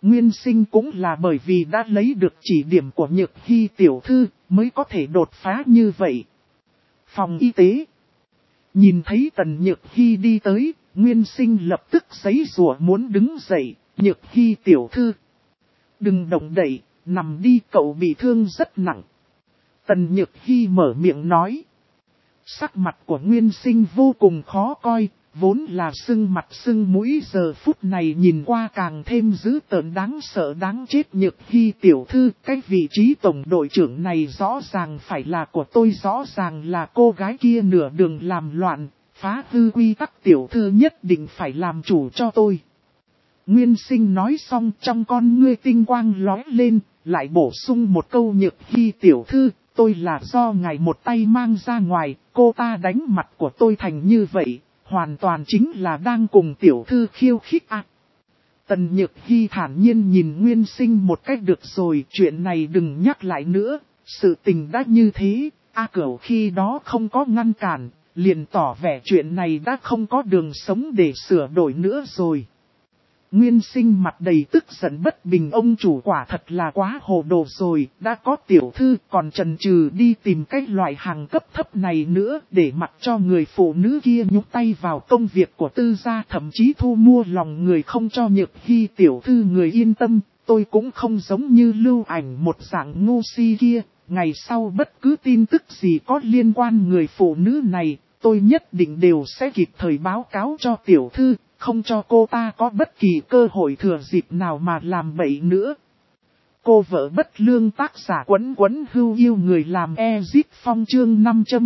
Nguyên Sinh cũng là bởi vì đã lấy được chỉ điểm của Nhược Hy tiểu thư mới có thể đột phá như vậy. Phòng y tế. Nhìn thấy Tần Nhược Hy đi tới, Nguyên Sinh lập tức giãy giụa muốn đứng dậy. Nhược Hy tiểu thư. Đừng động đậy, nằm đi, cậu bị thương rất nặng. Tần Nhược Hy mở miệng nói. Sắc mặt của Nguyên Sinh vô cùng khó coi, vốn là sưng mặt sưng mũi, giờ phút này nhìn qua càng thêm dữ tợn đáng sợ đáng chết. Nhược Hy tiểu thư, cái vị trí tổng đội trưởng này rõ ràng phải là của tôi, rõ ràng là cô gái kia nửa đường làm loạn, phá hư quy tắc, tiểu thư nhất định phải làm chủ cho tôi. Nguyên Sinh nói xong, trong con ngươi tinh quang lóe lên, lại bổ sung một câu. Nhược Hy tiểu thư, tôi là do ngài một tay mang ra ngoài, cô ta đánh mặt của tôi thành như vậy, hoàn toàn chính là đang cùng tiểu thư khiêu khích ạ. Tần Nhược Hy thản nhiên nhìn Nguyên Sinh một cách. Được rồi, chuyện này đừng nhắc lại nữa, sự tình đã như thế, Cửu khi đó không có ngăn cản, liền tỏ vẻ chuyện này đã không có đường sống để sửa đổi nữa rồi. Nguyên Sinh mặt đầy tức giận bất bình, ông chủ quả thật là quá hồ đồ rồi, đã có tiểu thư còn chần chừ đi tìm cái loại hàng cấp thấp này nữa để mặc cho người phụ nữ kia nhúng tay vào công việc của tư gia, thậm chí thu mua lòng người không cho Nhược Hy tiểu thư người yên tâm. Tôi cũng không giống như Lưu Ảnh một dạng ngu si kia, ngày sau bất cứ tin tức gì có liên quan người phụ nữ này, tôi nhất định đều sẽ kịp thời báo cáo cho tiểu thư, không cho cô ta có bất kỳ cơ hội thừa dịp nào mà làm bậy nữa. Cô vợ bất lương, tác giả Quấn Quấn Hưu Yêu người làm Ezit Phong chương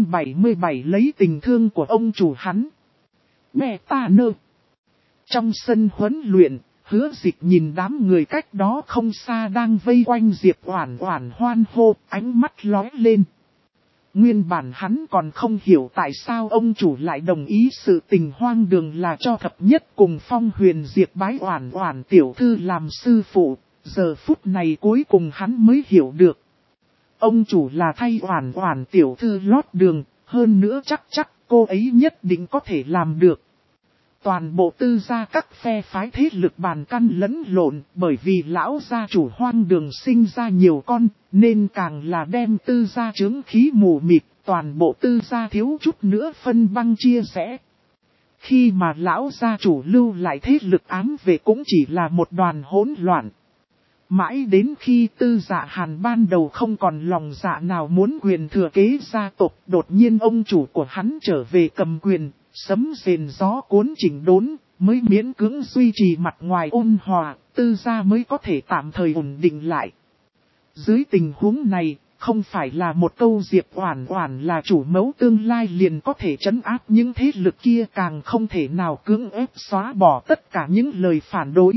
577 lấy tình thương của ông chủ hắn. Mẹ ta nơ. Trong sân huấn luyện, Hứa Dịch nhìn đám người cách đó không xa đang vây quanh Diệp Oản Oản hoan hô, ánh mắt lóe lên. Nguyên bản hắn còn không hiểu tại sao ông chủ lại đồng ý sự tình hoang đường là cho thập nhất cùng Phong Huyền Diệp bái Oản Oản tiểu thư làm sư phụ, giờ phút này cuối cùng hắn mới hiểu được. Ông chủ là thay Oản Oản tiểu thư lót đường, hơn nữa chắc cô ấy nhất định có thể làm được. Toàn bộ tư gia các phe phái thế lực bàn căn lẫn lộn, bởi vì lão gia chủ hoang đường sinh ra nhiều con, nên càng là đem tư gia chướng khí mù mịt, toàn bộ tư gia thiếu chút nữa phân băng chia rẽ. Khi mà lão gia chủ lưu lại thế lực ám về cũng chỉ là một đoàn hỗn loạn. Mãi đến khi Tư Dạ Hàn ban đầu không còn lòng dạ nào muốn quyền thừa kế gia tộc, đột nhiên ông chủ của hắn trở về cầm quyền, sấm rền gió cuốn chỉnh đốn, mới miễn cưỡng duy trì mặt ngoài ôn hòa, Tư gia mới có thể tạm thời ổn định lại. Dưới tình huống này, không phải là một câu Diệp Oản Oản là chủ mẫu tương lai liền có thể trấn áp những thế lực kia, càng không thể nào cưỡng ép xóa bỏ tất cả những lời phản đối.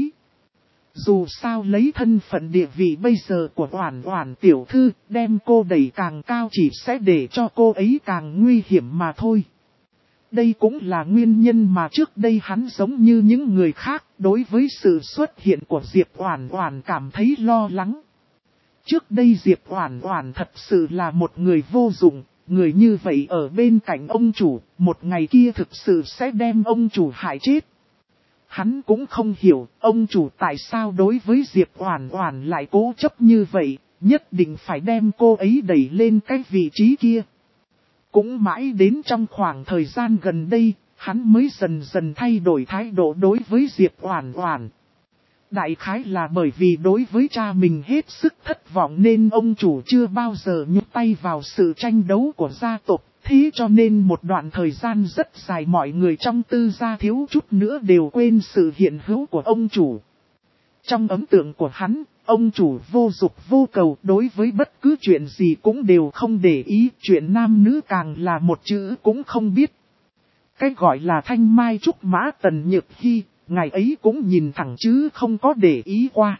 Dù sao lấy thân phận địa vị bây giờ của Oản Oản tiểu thư, đem cô đẩy càng cao chỉ sẽ để cho cô ấy càng nguy hiểm mà thôi. Đây cũng là nguyên nhân mà trước đây hắn giống như những người khác, đối với sự xuất hiện của Diệp Oản Oản cảm thấy lo lắng. Trước đây Diệp Oản Oản thật sự là một người vô dụng, người như vậy ở bên cạnh ông chủ, một ngày kia thực sự sẽ đem ông chủ hại chết. Hắn cũng không hiểu ông chủ tại sao đối với Diệp Oản Oản lại cố chấp như vậy, nhất định phải đem cô ấy đẩy lên cái vị trí kia. Cũng mãi đến trong khoảng thời gian gần đây, hắn mới dần dần thay đổi thái độ đối với Diệp Oản Oản. Đại khái là bởi vì đối với cha mình hết sức thất vọng nên ông chủ chưa bao giờ nhúc tay vào sự tranh đấu của gia tộc. Thế cho nên một đoạn thời gian rất dài mọi người trong tư gia thiếu chút nữa đều quên sự hiện hữu của ông chủ. Trong ấn tượng của hắn, ông chủ vô dục vô cầu, đối với bất cứ chuyện gì cũng đều không để ý, chuyện nam nữ càng là một chữ cũng không biết. Cái gọi là thanh mai trúc mã Tần Nhược Hy, ngày ấy cũng nhìn thẳng chứ không có để ý qua.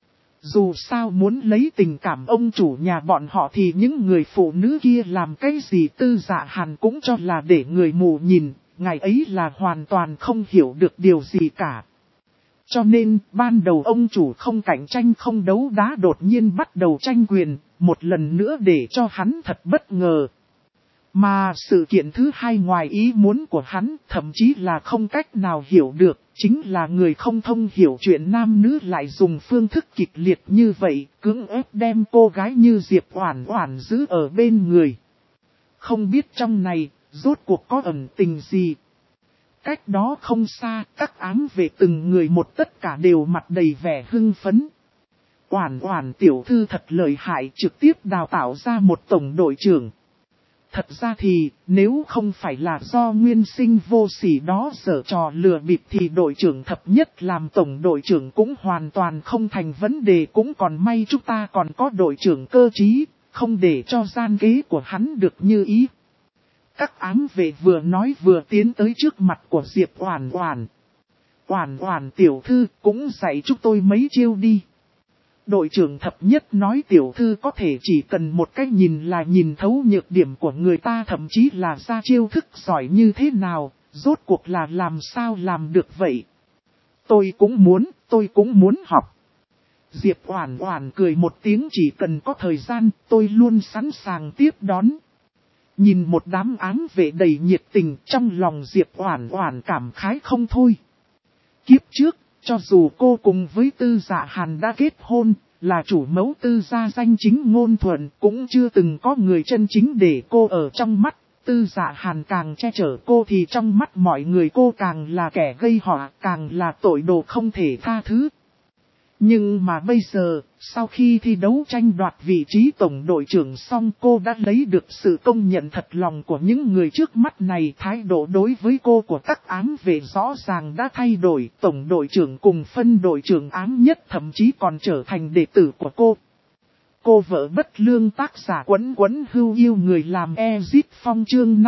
Dù sao muốn lấy tình cảm ông chủ nhà bọn họ thì những người phụ nữ kia làm cái gì Tư Dạ Hàn cũng cho là để người mù nhìn, ngày ấy là hoàn toàn không hiểu được điều gì cả. Cho nên ban đầu ông chủ không cạnh tranh không đấu đá đột nhiên bắt đầu tranh quyền, một lần nữa để cho hắn thật bất ngờ. Mà sự kiện thứ hai ngoài ý muốn của hắn, thậm chí là không cách nào hiểu được, chính là người không thông hiểu chuyện nam nữ lại dùng phương thức kịch liệt như vậy, cưỡng ép đem cô gái như Diệp Oản Oản giữ ở bên người. Không biết trong này, rốt cuộc có ẩn tình gì. Cách đó không xa, các ám vệ từng người một tất cả đều mặt đầy vẻ hưng phấn. Oản Oản tiểu thư thật lợi hại, trực tiếp đào tạo ra một tổng đội trưởng. Thật ra thì, nếu không phải là do nguyên sinh vô sỉ đó giở trò lừa bịp thì đội trưởng thập nhất làm tổng đội trưởng cũng hoàn toàn không thành vấn đề, cũng còn may chúng ta còn có đội trưởng cơ trí, không để cho gian kế của hắn được như ý. Các ám vệ vừa nói vừa tiến tới trước mặt của Diệp Oản Oản. Oản Oản tiểu thư cũng dạy chúng tôi mấy chiêu đi. Đội trưởng thập nhất nói tiểu thư có thể chỉ cần một cái nhìn là nhìn thấu nhược điểm của người ta, thậm chí là ra chiêu thức giỏi như thế nào, rốt cuộc là làm sao làm được vậy. Tôi cũng muốn học. Diệp Oản Oản cười một tiếng, chỉ cần có thời gian tôi luôn sẵn sàng tiếp đón. Nhìn một đám ám vệ đầy nhiệt tình, trong lòng Diệp Oản Oản cảm khái không thôi. Kiếp trước, cho dù cô cùng với Tư Dạ Hàn đã kết hôn, là chủ mẫu Tư gia danh chính ngôn thuận, cũng chưa từng có người chân chính để cô ở trong mắt. Tư Dạ Hàn càng che chở cô thì trong mắt mọi người cô càng là kẻ gây họa, càng là tội đồ không thể tha thứ. Nhưng mà bây giờ, sau khi thi đấu tranh đoạt vị trí tổng đội trưởng xong, cô đã lấy được sự công nhận thật lòng của những người trước mắt này. Thái độ đối với cô của các ám vệ rõ ràng đã thay đổi. Tổng đội trưởng cùng phân đội trưởng ám nhất thậm chí còn trở thành đệ tử của cô. Cô vợ bất lương tác giả Quấn Quấn Hưu yêu người làm Ezit Phong chương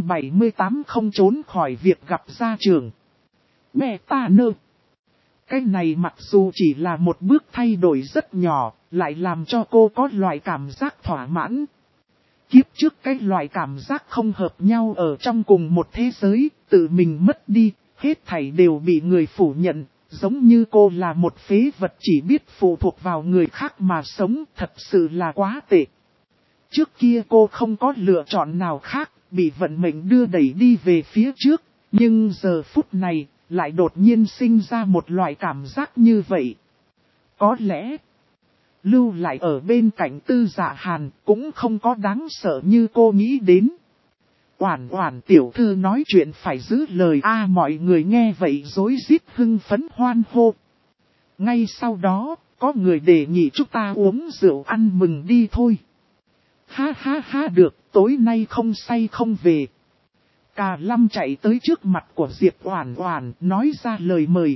578 không trốn khỏi việc gặp gia trưởng. Mẹ ta nơ. Cái này mặc dù chỉ là một bước thay đổi rất nhỏ, lại làm cho cô có loại cảm giác thỏa mãn. Kiếp trước cái loại cảm giác không hợp nhau ở trong cùng một thế giới, tự mình mất đi, hết thảy đều bị người phủ nhận, giống như cô là một phế vật chỉ biết phụ thuộc vào người khác mà sống, thật sự là quá tệ. Trước kia cô không có lựa chọn nào khác, bị vận mệnh đưa đẩy đi về phía trước, nhưng giờ phút này, lại đột nhiên sinh ra một loại cảm giác như vậy. Có lẽ, lưu lại ở bên cạnh Tư Dạ Hàn cũng không có đáng sợ như cô nghĩ đến. Oản Oản tiểu thư nói chuyện phải giữ lời a, mọi người nghe vậy rối rít hưng phấn hoan hô. Ngay sau đó, có người đề nghị chúng ta uống rượu ăn mừng đi thôi. Ha ha ha được, tối nay không say không về. Cà Lâm chạy tới trước mặt của Diệp Oản Oản, nói ra lời mời,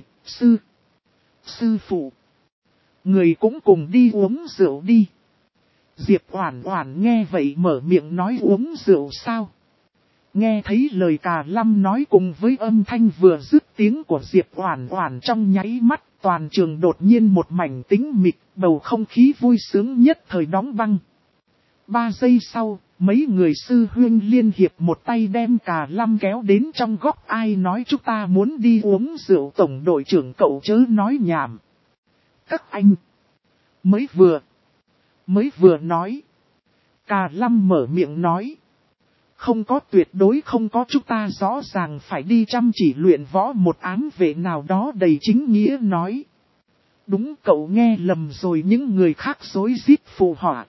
sư phụ. Người cũng cùng đi uống rượu đi. Diệp Oản Oản nghe vậy mở miệng nói uống rượu sao? Nghe thấy lời Cà Lâm nói cùng với âm thanh vừa dứt tiếng của Diệp Oản Oản trong nháy mắt, toàn trường đột nhiên một mảnh tĩnh mịch, bầu không khí vui sướng nhất thời đóng băng. 3 giây sau, mấy người sư huynh liên hiệp một tay đem Cà Lâm kéo đến trong góc, ai nói chúng ta muốn đi uống rượu, tổng đội trưởng cậu chớ nói nhảm. Các anh mới vừa nói. Cà Lâm mở miệng nói. Không có, tuyệt đối không có, chúng ta rõ ràng phải đi chăm chỉ luyện võ, một ám vệ nào đó đầy chính nghĩa nói. Đúng, cậu nghe lầm rồi, những người khác rối rít phụ họa.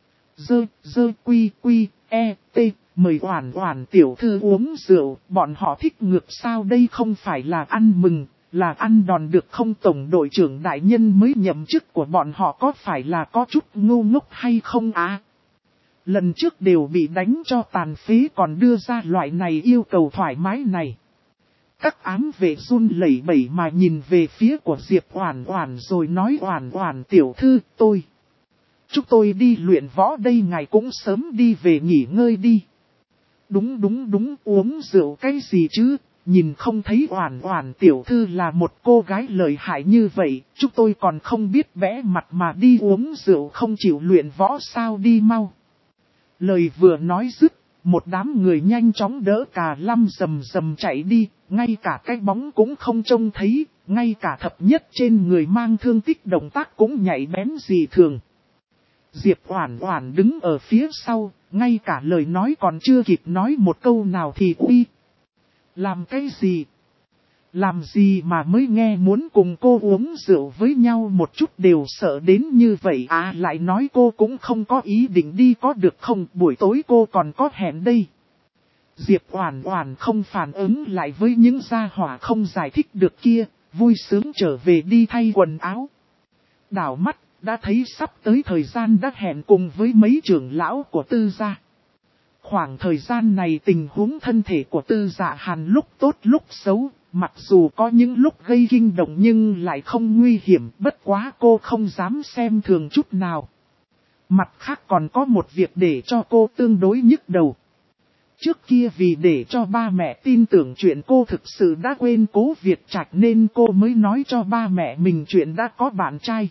Mời Oản Oản tiểu thư uống rượu, bọn họ thích ngược sao, đây không phải là ăn mừng, là ăn đòn được không? Tổng đội trưởng đại nhân mới nhậm chức của bọn họ có phải là có chút ngu ngốc hay không á? Lần trước đều bị đánh cho tàn phế còn đưa ra loại này yêu cầu thoải mái này. Các ám vệ run lẩy bẩy mà nhìn về phía của Diệp Oản Oản rồi nói Oản Oản tiểu thư, chúng tôi đi luyện võ đây, ngài cũng sớm đi về nghỉ ngơi đi. Đúng, uống rượu cái gì chứ, nhìn không thấy Oản Oản tiểu thư là một cô gái lợi hại như vậy, chúng tôi còn không biết vẽ mặt mà đi uống rượu không chịu luyện võ sao, đi mau. Lời vừa nói dứt, một đám người nhanh chóng đỡ Cà Lâm rầm chạy đi, ngay cả cái bóng cũng không trông thấy, ngay cả thập nhất trên người mang thương tích động tác cũng nhạy bén dị thường. Diệp Oản Oản đứng ở phía sau, ngay cả lời nói còn chưa kịp nói một câu nào thì uy. Làm cái gì? Làm gì mà mới nghe muốn cùng cô uống rượu với nhau một chút đều sợ đến như vậy à, lại nói cô cũng không có ý định đi có được không, buổi tối cô còn có hẹn đây. Diệp Oản Oản không phản ứng lại với những gia hỏa không giải thích được kia, vui sướng trở về đi thay quần áo. Đảo mắt, đã thấy sắp tới thời gian đã hẹn cùng với mấy trưởng lão của Tư gia. Khoảng thời gian này tình huống thân thể của Tư Dạ Hàn lúc tốt lúc xấu, mặc dù có những lúc gây kinh động nhưng lại không nguy hiểm, bất quá cô không dám xem thường chút nào. Mặt khác còn có một việc để cho cô tương đối nhức đầu. Trước kia vì để cho ba mẹ tin tưởng chuyện cô thực sự đã quên Cố Việt Trạch nên cô mới nói cho ba mẹ mình chuyện đã có bạn trai.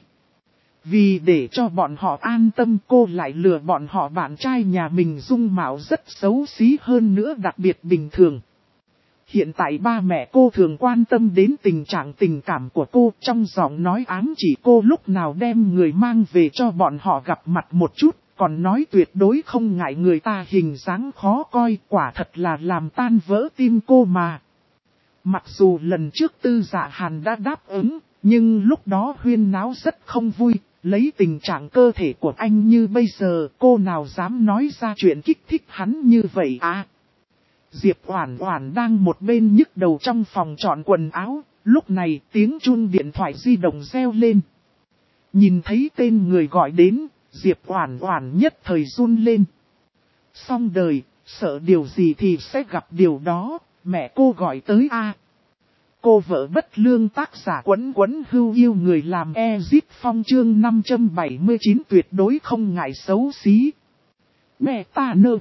Vì để cho bọn họ an tâm cô lại lừa bọn họ bạn trai nhà mình dung mạo rất xấu xí hơn nữa đặc biệt bình thường. Hiện tại ba mẹ cô thường quan tâm đến tình trạng tình cảm của cô, trong giọng nói ám chỉ cô lúc nào đem người mang về cho bọn họ gặp mặt một chút, còn nói tuyệt đối không ngại người ta hình dáng khó coi, quả thật là làm tan vỡ tim cô mà. Mặc dù lần trước Tư Dạ Hàn đã đáp ứng, nhưng lúc đó huyên náo rất không vui, lấy tình trạng cơ thể của anh như bây giờ, cô nào dám nói ra chuyện kích thích hắn như vậy à. Diệp Oản Oản đang một bên nhức đầu trong phòng chọn quần áo, lúc này tiếng chuông điện thoại di động reo lên. Nhìn thấy tên người gọi đến, Diệp Oản Oản nhất thời run lên. Xong đời, sợ điều gì thì sẽ gặp điều đó, mẹ cô gọi tới a. Cô vợ bất lương tác giả Quấn Quấn Hưu yêu người làm Ezip Phong chương 579 tuyệt đối không ngại xấu xí. Mẹ ta nơ.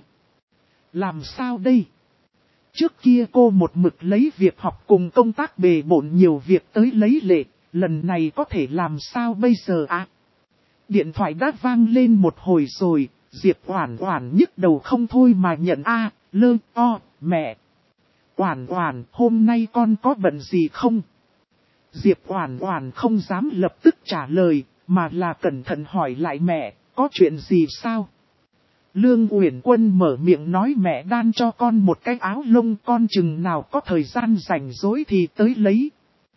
Làm sao đây? Trước kia cô một mực lấy việc học cùng công tác bề bộn nhiều việc tới lấy lệ, lần này có thể làm sao bây giờ à? Điện thoại đã vang lên một hồi rồi, Diệp Oản Oản nhức đầu không thôi mà nhận mẹ. Oản Oản, hôm nay con có bận gì không? Diệp Oản Oản không dám lập tức trả lời, mà là cẩn thận hỏi lại mẹ, có chuyện gì sao? Lương Uyển Quân mở miệng nói mẹ đan cho con một cái áo lông, con chừng nào có thời gian rảnh rỗi thì tới lấy.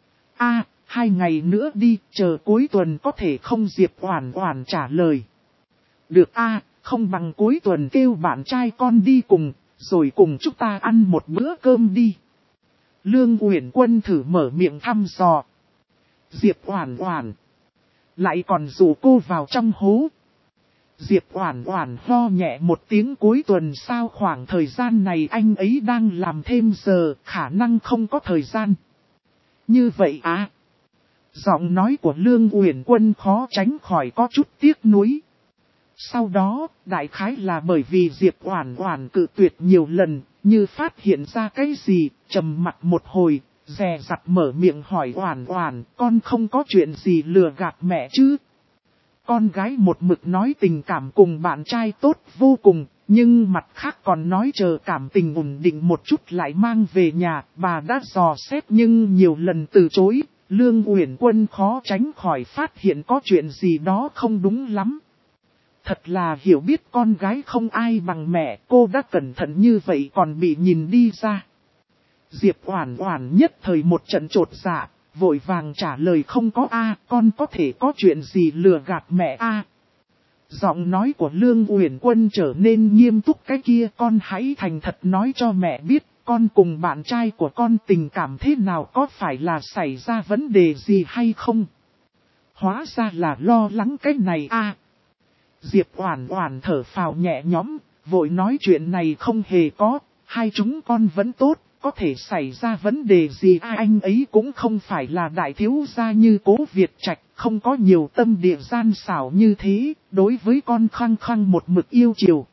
2 ngày nữa đi, chờ cuối tuần có thể không? Diệp Oản Oản trả lời. Được không bằng cuối tuần kêu bạn trai con đi cùng, rồi cùng chúng ta ăn một bữa cơm đi. Lương Uyển Quân thử mở miệng thăm dò. Diệp Oản Oản lại còn rủ cô vào trong hố. Diệp Oản Oản ho nhẹ một tiếng, cuối tuần sao? Khoảng thời gian này anh ấy đang làm thêm giờ, khả năng không có thời gian. Như vậy à? Giọng nói của Lương Uyển Quân khó tránh khỏi có chút tiếc nuối. Sau đó, đại khái là bởi vì Diệp Oản Oản cự tuyệt nhiều lần, như phát hiện ra cái gì, trầm mặt một hồi, dè dặt mở miệng hỏi Oản Oản, con không có chuyện gì lừa gạt mẹ chứ? Con gái một mực nói tình cảm cùng bạn trai tốt vô cùng, nhưng mặt khác còn nói chờ cảm tình ổn định một chút lại mang về nhà, bà đã dò xét nhưng nhiều lần từ chối. Lương Uyển Quân khó tránh khỏi phát hiện có chuyện gì đó không đúng lắm. Thật là hiểu biết con gái không ai bằng mẹ, cô đã cẩn thận như vậy còn bị nhìn đi ra. Diệp Oản Oản nhất thời một trận chột dạ, vội vàng trả lời không có con có thể có chuyện gì lừa gạt mẹ Giọng nói của Lương Uyển Quân trở nên nghiêm túc, cái kia con hãy thành thật nói cho mẹ biết, con cùng bạn trai của con tình cảm thế nào, có phải là xảy ra vấn đề gì hay không? Hóa ra là lo lắng cái này Diệp Oản Oản thở phào nhẹ nhõm, vội nói chuyện này không hề có, hai chúng con vẫn tốt, có thể xảy ra vấn đề gì anh ấy cũng không phải là đại thiếu gia như Cố Việt Trạch, không có nhiều tâm địa gian xảo như thế, đối với con khăng khăng một mực yêu chiều.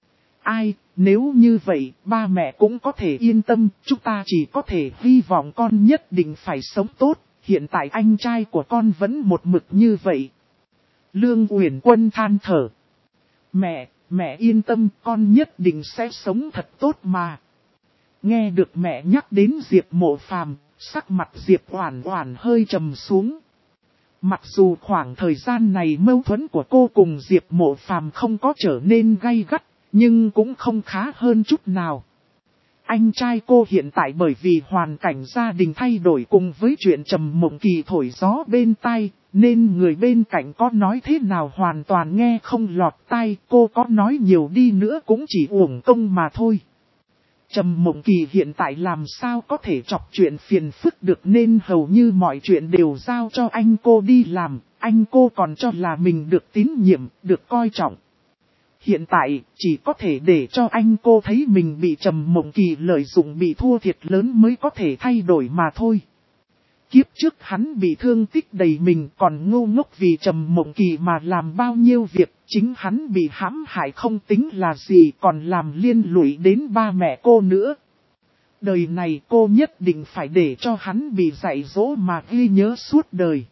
Nếu như vậy, ba mẹ cũng có thể yên tâm, chúng ta chỉ có thể hy vọng con nhất định phải sống tốt, hiện tại anh trai của con vẫn một mực như vậy. Lương Uyển Quân than thở. Mẹ yên tâm, con nhất định sẽ sống thật tốt mà. Nghe được mẹ nhắc đến Diệp Mộ Phàm, sắc mặt Diệp Oản Oản hơi trầm xuống. Mặc dù khoảng thời gian này mâu thuẫn của cô cùng Diệp Mộ Phàm không có trở nên gay gắt, nhưng cũng không khá hơn chút nào. Anh trai cô hiện tại bởi vì hoàn cảnh gia đình thay đổi cùng với chuyện Trầm Mộng Kỳ thổi gió bên tai, nên người bên cạnh có nói thế nào hoàn toàn nghe không lọt tai, cô có nói nhiều đi nữa cũng chỉ uổng công mà thôi. Trầm Mộng Kỳ hiện tại làm sao có thể chọc chuyện phiền phức được nên hầu như mọi chuyện đều giao cho anh cô đi làm, anh cô còn cho là mình được tín nhiệm, được coi trọng. Hiện tại, chỉ có thể để cho anh cô thấy mình bị Trầm Mộng Kỳ lợi dụng bị thua thiệt lớn mới có thể thay đổi mà thôi. Kiếp trước hắn bị thương tích đầy mình còn ngu ngốc vì Trầm Mộng Kỳ mà làm bao nhiêu việc, chính hắn bị hãm hại không tính là gì còn làm liên lụy đến ba mẹ cô nữa. Đời này cô nhất định phải để cho hắn bị dạy dỗ mà ghi nhớ suốt đời.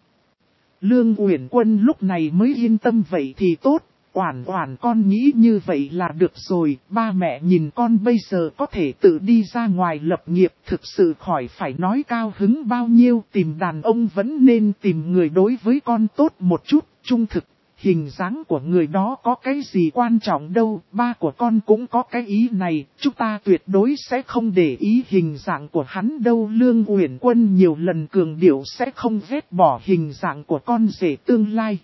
Lương Uyển Quân lúc này mới yên tâm vậy thì tốt. Oản Oản con nghĩ như vậy là được rồi, ba mẹ nhìn con bây giờ có thể tự đi ra ngoài lập nghiệp thực sự khỏi phải nói cao hứng bao nhiêu, tìm đàn ông vẫn nên tìm người đối với con tốt một chút, trung thực, hình dáng của người đó có cái gì quan trọng đâu, ba của con cũng có cái ý này, chúng ta tuyệt đối sẽ không để ý hình dạng của hắn đâu. Lương Uyển Quân nhiều lần cường điệu sẽ không ghét bỏ hình dạng của con rể tương lai.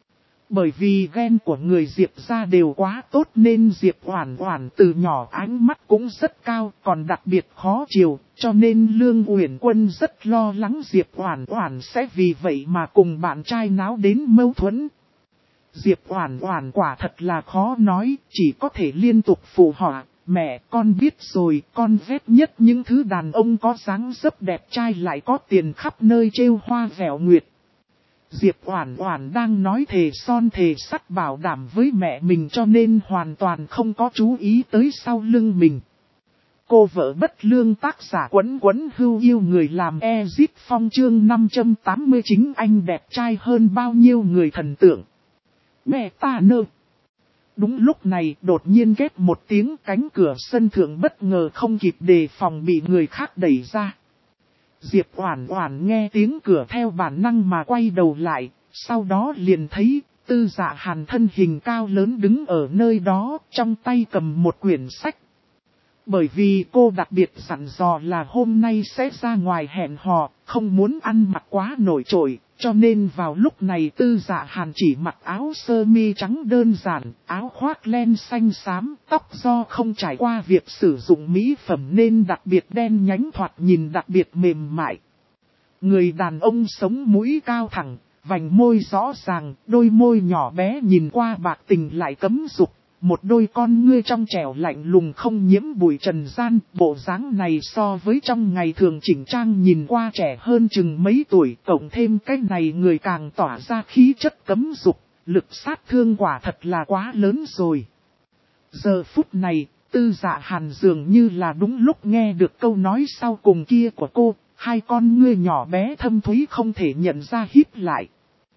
Bởi vì gen của người Diệp gia đều quá tốt nên Diệp Oản Oản từ nhỏ ánh mắt cũng rất cao, còn đặc biệt khó chiều, cho nên Lương Uyển Quân rất lo lắng Diệp Oản Oản sẽ vì vậy mà cùng bạn trai náo đến mâu thuẫn. Diệp Oản Oản quả thật là khó nói, chỉ có thể liên tục phụ họa, mẹ con biết rồi, con ghét nhất những thứ đàn ông có dáng dấp đẹp trai lại có tiền khắp nơi trêu hoa vẻo nguyệt. Diệp Oản Oản đang nói thề son thề sắt bảo đảm với mẹ mình cho nên hoàn toàn không có chú ý tới sau lưng mình. Cô vợ bất lương tác giả Quấn Quấn Hưu yêu người làm Ezit Phong chương 589 anh đẹp trai hơn bao nhiêu người thần tượng. Mẹ ta nơ. Đúng lúc này đột nhiên két một tiếng cánh cửa sân thượng bất ngờ không kịp đề phòng bị người khác đẩy ra. Diệp Oản Oản nghe tiếng cửa theo bản năng mà quay đầu lại, sau đó liền thấy Tư Dạ Hàn thân hình cao lớn đứng ở nơi đó, trong tay cầm một quyển sách. Bởi vì cô đặc biệt dặn dò là hôm nay sẽ ra ngoài hẹn hò, không muốn ăn mặc quá nổi trội, cho nên vào lúc này Tư Dạ Hàn chỉ mặc áo sơ mi trắng đơn giản, áo khoác len xanh xám, tóc do không trải qua việc sử dụng mỹ phẩm nên đặc biệt đen nhánh thoạt nhìn đặc biệt mềm mại. Người đàn ông sống mũi cao thẳng, vành môi rõ ràng, đôi môi nhỏ bé nhìn qua bạc tình lại cấm dục. Một đôi con ngươi trong trẻo lạnh lùng không nhiễm bụi trần gian, bộ dáng này so với trong ngày thường chỉnh trang nhìn qua trẻ hơn chừng mấy tuổi, cộng thêm cái này người càng tỏa ra khí chất cấm dục, lực sát thương quả thật là quá lớn rồi. Giờ phút này, Tư Dạ Hàn dường như là đúng lúc nghe được câu nói sau cùng kia của cô, hai con ngươi nhỏ bé thâm thúy không thể nhận ra híp lại.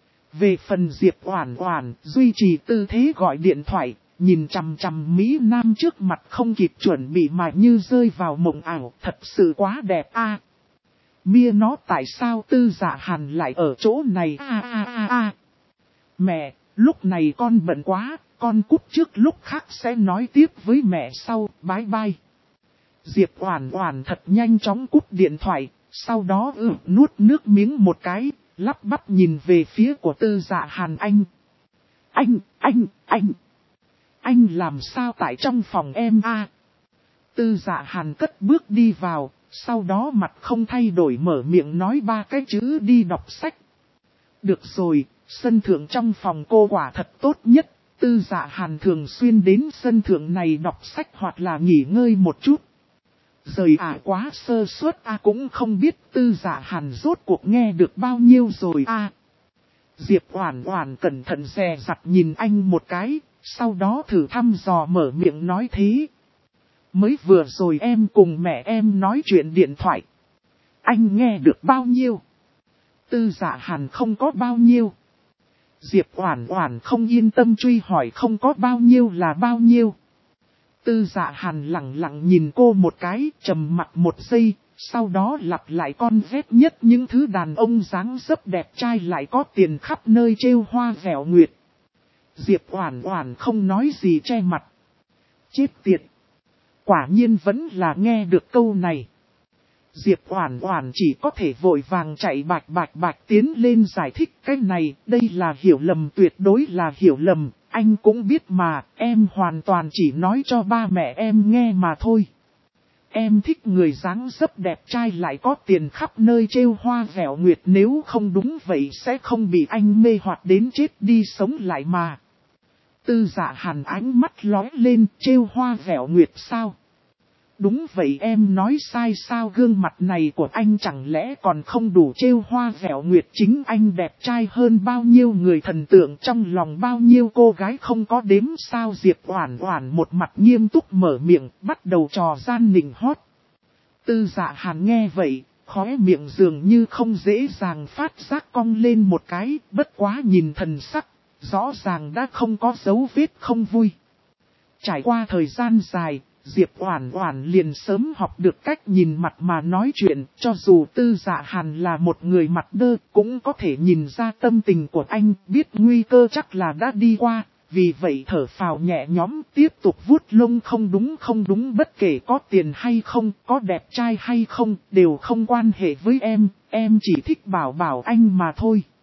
Về phần Diệp Oản Oản, duy trì tư thế gọi điện thoại. Nhìn chằm chằm Mỹ Nam trước mặt không kịp chuẩn bị mà như rơi vào mộng ảo, thật sự quá đẹp a. Mia nó tại sao Tư Dạ Hàn lại ở chỗ này Mẹ, lúc này con bận quá, con cúp trước lúc khác sẽ nói tiếp với mẹ sau, bye bye. Diệp Oản Oản thật nhanh chóng cúp điện thoại, sau đó nuốt nước miếng một cái, lắp bắp nhìn về phía của Tư Dạ Hàn anh. Anh làm sao tại trong phòng em a? Tư Dạ Hàn cất bước đi vào, sau đó mặt không thay đổi mở miệng nói ba cái chữ đi đọc sách. Được rồi, sân thượng trong phòng cô quả thật tốt nhất, Tư Dạ Hàn thường xuyên đến sân thượng này đọc sách hoặc là nghỉ ngơi một chút. Rời quá sơ suất cũng không biết Tư Dạ Hàn rốt cuộc nghe được bao nhiêu rồi Diệp Oản Oản cẩn thận dè dặt nhìn anh một cái. Sau đó thử thăm dò mở miệng nói thế. Mới vừa rồi em cùng mẹ em nói chuyện điện thoại. Anh nghe được bao nhiêu? Tư Dạ Hàn không có bao nhiêu. Diệp Oản Oản không yên tâm truy hỏi không có bao nhiêu là bao nhiêu. Tư Dạ Hàn lẳng lặng nhìn cô một cái, trầm mặc một giây, Sau đó lặp lại con ghét nhất những thứ đàn ông dáng dấp đẹp trai lại có tiền khắp nơi trêu hoa vẻo nguyệt. Diệp Oản Oản không nói gì che mặt. Chết tiệt. Quả nhiên vẫn là nghe được câu này. Diệp Oản Oản chỉ có thể vội vàng chạy bạch tiến lên giải thích cái này, đây là hiểu lầm, tuyệt đối là hiểu lầm, anh cũng biết mà, em hoàn toàn chỉ nói cho ba mẹ em nghe mà thôi. Em thích người dáng dấp đẹp trai lại có tiền khắp nơi trêu hoa vẻo nguyệt, nếu không đúng vậy sẽ không bị anh mê hoặc đến chết đi sống lại mà. Tư Dạ Hàn ánh mắt lóe lên, trêu hoa vẻo nguyệt sao? Đúng vậy, em nói sai sao? Gương mặt này của anh chẳng lẽ còn không đủ trêu hoa vẻo nguyệt? Chính anh đẹp trai hơn bao nhiêu người thần tượng, trong lòng bao nhiêu cô gái không có đếm sao? Diệp Oản Oản một mặt nghiêm túc mở miệng, bắt đầu trò gian nịnh hót. Tư Dạ Hàn nghe vậy, khóe miệng dường như không dễ dàng phát giác cong lên một cái, bất quá nhìn thần sắc, rõ ràng đã không có dấu vết không vui. Trải qua thời gian dài, Diệp Oản Oản liền sớm học được cách nhìn mặt mà nói chuyện, cho dù Tư Dạ Hàn là một người mặt đơ, cũng có thể nhìn ra tâm tình của anh, biết nguy cơ chắc là đã đi qua, vì vậy thở phào nhẹ nhõm, tiếp tục vuốt lông. Không đúng, bất kể có tiền hay không, có đẹp trai hay không, đều không quan hệ với em chỉ thích bảo bảo anh mà thôi.